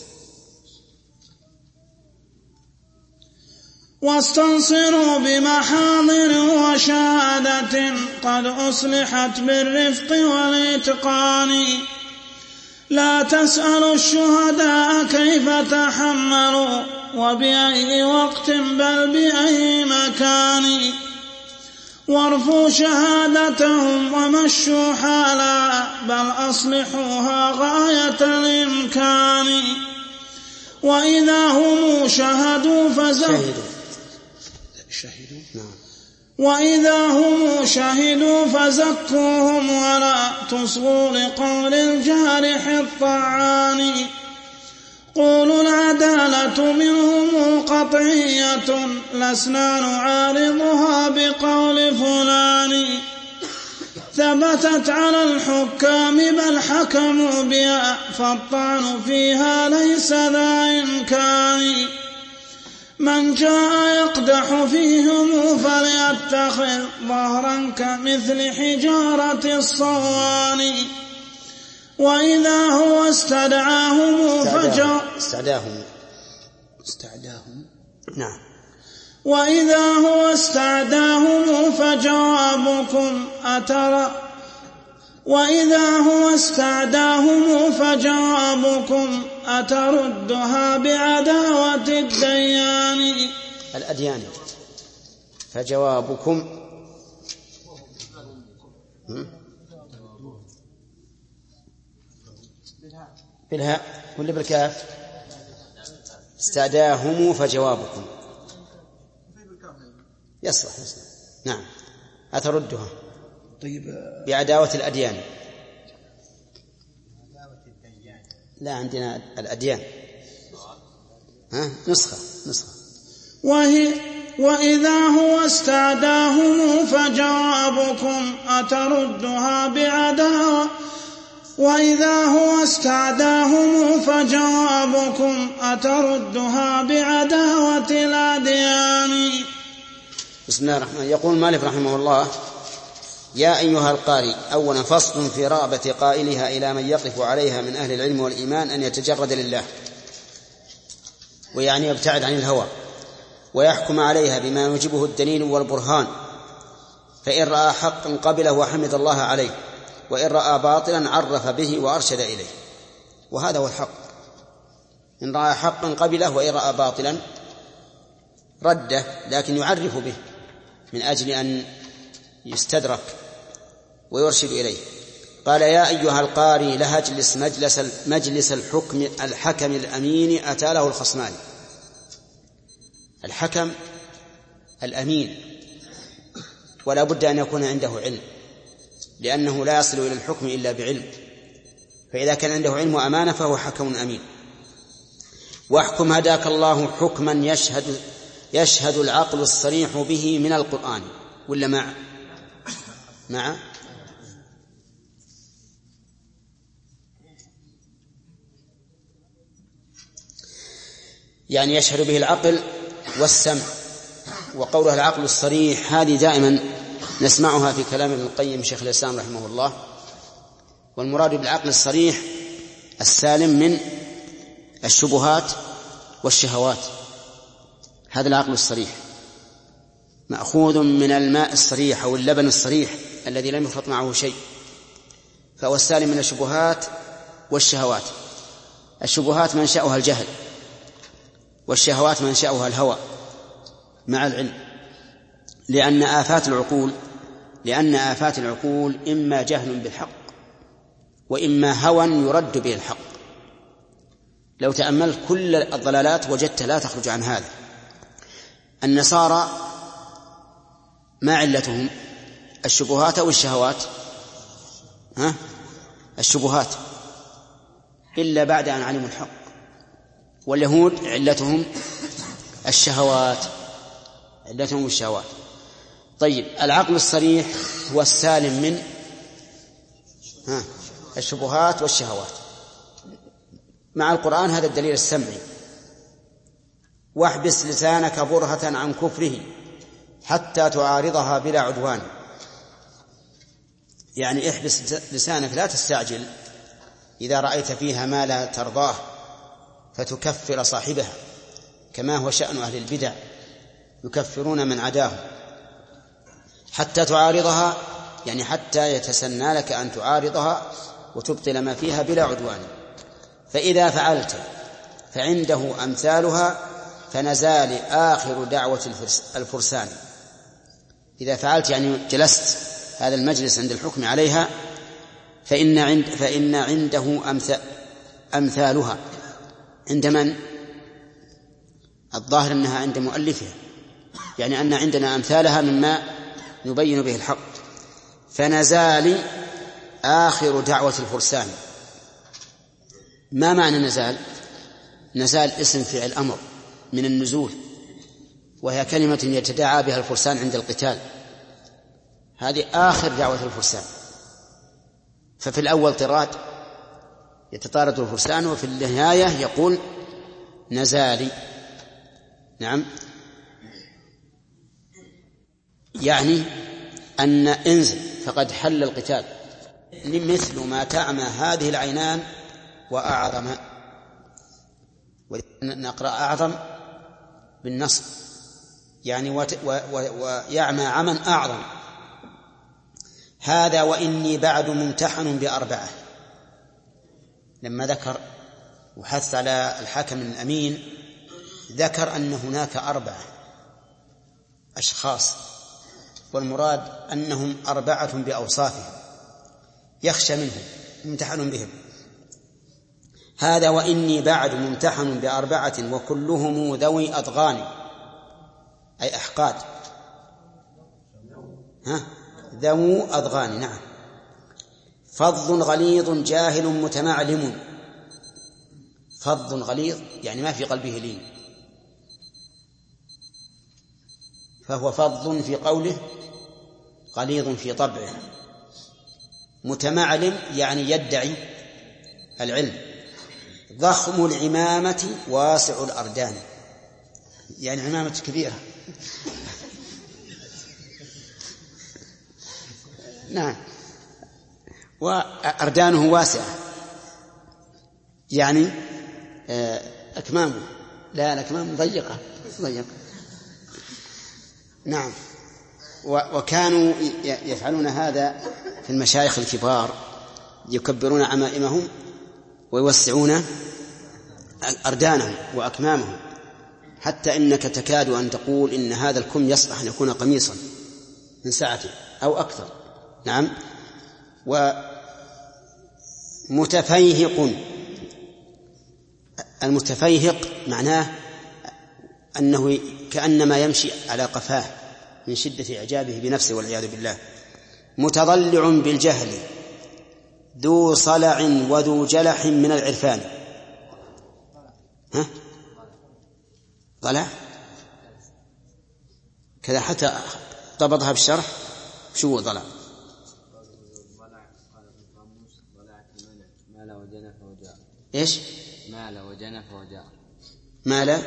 واستنصروا بمحاضر وشهادة قد أصلحت بالرفق والإتقان لا تسألوا الشهداء كيف تحملوا وبأي وقت بل بأي مكان وارفوا شهادتهم ومشوا حالا بل أصلحوها غاية الإمكان وإذا هم شهدوا فزهدوا شهدوا نعم. وإذا هم شهدوا فزكوهم ولا تصغوا لقول الجارح الطعان قولوا العدالة منهم قطعية لسنا نعارضها بقول فلان ثبتت على الحكام بل حكموا بها فالطعن فيها ليس ذا إمكان من جاء يقدح فيهم فليتخذ ظهرا كمثل حجارة الصوان وإذا هو استدعاهم فجاء استعداهم استعداهم نعم وإذا هو استعداهم فجوابكم أترى وإذا هو استعداهم فجوابكم أتردها بعداوة الديان الأديان فجوابكم بالهاء ولا بالكاف؟ استعداهم فجوابكم يصلح يصلح نعم أتردها طيب بعداوة الأديان لا عندنا الأديان ها نسخة نسخة وهي وإذا هو استعداهم فجوابكم أتردها بعداوة وإذا هو استعداهم فجوابكم أتردها بعداوة الأديان. بسم الله الرحمن الرحيم. يقول مالك رحمه الله: يا أيها القارئ، أولا فصل في رغبة قائلها إلى من يقف عليها من أهل العلم والإيمان أن يتجرد لله، ويعني يبتعد عن الهوى، ويحكم عليها بما يوجبه الدليل والبرهان، فإن رأى حقا قبله وحمد الله عليه، وإن رأى باطلا عرف به وأرشد إليه. وهذا هو الحق، إن رأى حقا قبله، وإن رأى باطلا رده، لكن يعرف به من أجل أن يستدرك ويرشد إليه. قال: يا أيها القاري لا اجلس مجلس, مجلس الحكم الحكم الأمين أتى له الخصمان. الحكم الأمين ولا بد أن يكون عنده علم، لأنه لا يصل إلى الحكم إلا بعلم، فإذا كان عنده علم وأمانة فهو حكم أمين. واحكم هداك الله حكما يشهد, يشهد العقل الصريح به من القرآن، ولا مع مع يعني يشهد به العقل والسمع. وقولها العقل الصريح هذه دائما نسمعها في كلام ابن القيم شيخ الإسلام رحمه الله، والمراد بالعقل الصريح السالم من الشبهات والشهوات. هذا العقل الصريح مأخوذ من الماء الصريح أو اللبن الصريح الذي لم يخلط معه شيء، فهو السالم من الشبهات والشهوات. الشبهات منشأها الجهل، والشهوات منشأها الهوى مع العلم. لأن آفات العقول لأن آفات العقول إما جهل بالحق وإما هوى يرد به الحق. لو تأملت كل الضلالات وجدت لا تخرج عن هذا. النصارى ما علتهم؟ الشبهات أو الشهوات؟ ها؟ الشبهات، إلا بعد أن علموا الحق. واليهود علتهم الشهوات علتهم الشهوات. طيب، العقل الصريح هو السالم من ها الشبهات والشهوات. مع القرآن هذا الدليل السمعي: واحبس لسانك برهة عن كفره حتى تعارضها بلا عدوان. يعني احبس لسانك، لا تستعجل إذا رأيت فيها ما لا ترضاه فتكفر صاحبها، كما هو شأن أهل البدع، يكفرون من عداه. حتى تعارضها يعني حتى يتسنى لك أن تعارضها وتبطل ما فيها بلا عدوان. فإذا فعلت فعنده أمثالها فنزال آخر دعوة الفرسان. إذا فعلت يعني جلست هذا المجلس عند الحكم عليها فإن, عند فإن عنده أمثالها. عند من؟ الظاهر أنها عند مؤلفها، يعني أن عندنا أمثالها مما نبين به الحق. فنزال آخر دعوة الفرسان. ما معنى نزال؟ نزال اسم فعل أمر من النزول، وهي كلمة يتداعى بها الفرسان عند القتال. هذه آخر دعوة الفرسان. ففي الأول طراد يتطارد الفرسان، وفي النهاية يقول نزالي. نعم، يعني أن انزل فقد حل القتال. مثل ما تعمى هذه العينان وأعظم، ونقرأ أعظم بالنصب، يعني ويعمى عمى أعظم. هذا وإني بعد ممتحن بأربعة. لما ذكر وحث على الحاكم الأمين ذكر أن هناك أربعة أشخاص، والمراد أنهم أربعة بأوصافهم يخشى منهم ممتحن بهم. هذا وإني بعد ممتحن بأربعة وكلهم ذوي أضغان، أي أحقاد. ها؟ ذو أضغان. نعم. فظ غليظ جاهل متمعلم. فظ غليظ يعني ما في قلبه لين، فهو فظ في قوله غليظ في طبعه. متمعلم يعني يدعي العلم. ضخم العمامة واسع الأردان، يعني عمامة كبيرة. نعم. وأردانه واسعة يعني أكمامه، لا الأكمام ضيقة ضيقة. نعم. وكانوا يفعلون هذا في المشايخ الكبار، يكبرون عمائمهم ويوسعون أردانهم وأكمامهم، حتى إنك تكاد أن تقول إن هذا الكم يصلح أن يكون قميصا من ساعته أو أكثر. نعم. ومتفيهق. المتفيهق معناه أنه كأنما يمشي على قفاه من شدة إعجابه بنفسه والعياذ بالله. متضلع بالجهل ذو صلع وذو جلح من العرفان. ها؟ ضلع كذا حتى ضبطها بالشرح. شو ضلع؟ إيش؟ مال وجنف وجاء. مال.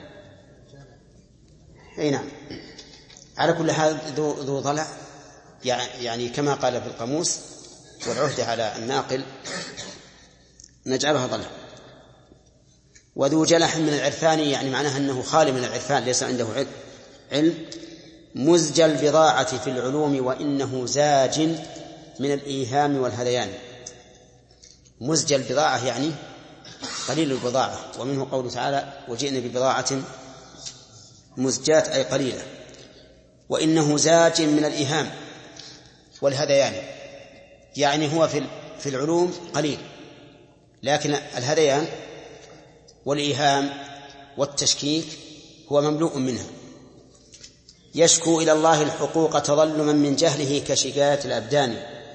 أي نعم. على كل حال ذو ذو ضلع يعني كما قال في القاموس، والعهدة على الناقل نجعلها ضلع. وذو جلح من العرفان يعني معناها أنه خالي من العرفان، ليس عنده علم. مزج البضاعة في العلوم وإنه زاج من الإيهام والهذيان. مزج البضاعة يعني قليل البضاعة، ومنه قوله تعالى وجئنا ببضاعة مزجات أي قليلة. وإنه زاج من الإيهام والهذيان، يعني هو في العلوم قليل، لكن الهذيان والإيهام والتشكيك هو مملوء منها. يشكو إلى الله الحقوق تظلما من جهله كشكاية الأبدان.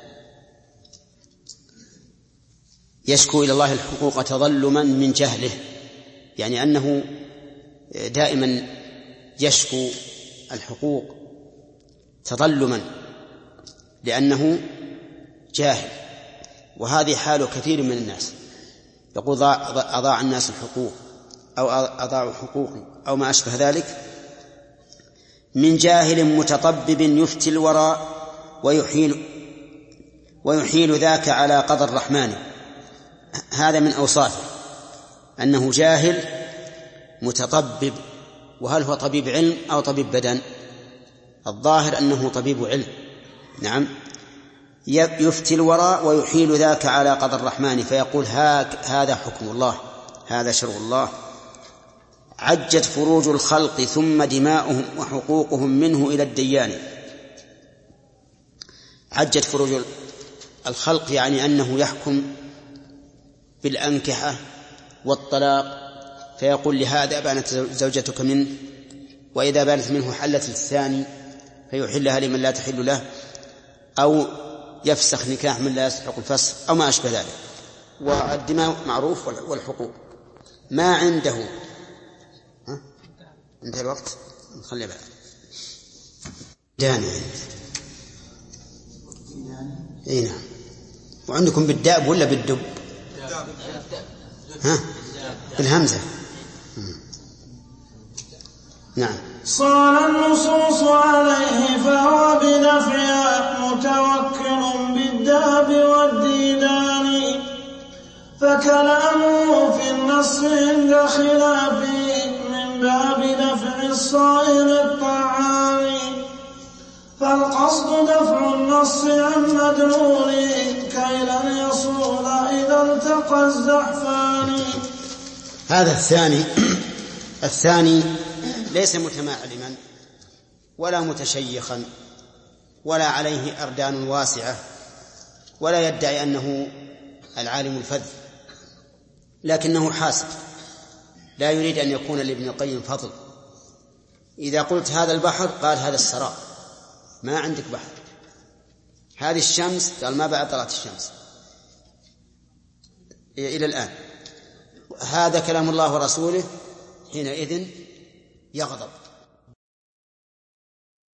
يشكو إلى الله الحقوق تظلما من جهله، يعني أنه دائما يشكو الحقوق تظلما لأنه جاهل، وهذه حال كثير من الناس. يقول أضاع الناس الحقوق أو أضاعوا حقوقي أو ما أشبه ذلك، من جاهل متطبب يفتي الورى ويحيل ويحيل ذاك على قضى الرحمن. هذا من أوصافه أنه جاهل متطبب. وهل هو طبيب علم أو طبيب بدن؟ الظاهر أنه طبيب علم. نعم. يفتي الورى ويحيل ذاك على قضى الرحمن، فيقول هذا حكم الله، هذا شرع الله. عجت فروج الخلق ثم دماؤهم وحقوقهم منه إلى الديان. عجت فروج الخلق يعني أنه يحكم بالأنكحة والطلاق، فيقول لهذا بانت زوجتك منه، وإذا بانت منه حلت للثاني فيحلها لمن لا تحل له، أو يفسخ نكاح من لا يستحق الفسخ أو ما أشبه ذلك. والدماء معروف والحقوق ما عنده. ها؟ انتهى الوقت، نخلي بعد داني. اي نعم. وعندكم بالداب ولا بالدب؟ ها؟ بالهمزة. نعم. صار النصوص عليه فهو بدفعها متوكل بالداب والديدان، فكلامه في النص عند خلافه من باب دفع الصائر الطعان، فالقصد دفع النص عن مدلوله كي لن يصول إذا التقى الزحفان. هذا الثاني الثاني ليس متمعلما ولا متشيخا ولا عليه أردان واسعة ولا يدعي أنه العالم الفذ، لكنه حاسب، لا يريد أن يكون لابن القيم فضل. إذا قلت هذا البحر قال هذا السراب، ما عندك بحر. هذه الشمس قال ما بعد طلعت الشمس إلى الآن. هذا كلام الله ورسوله، حينئذ يغضب.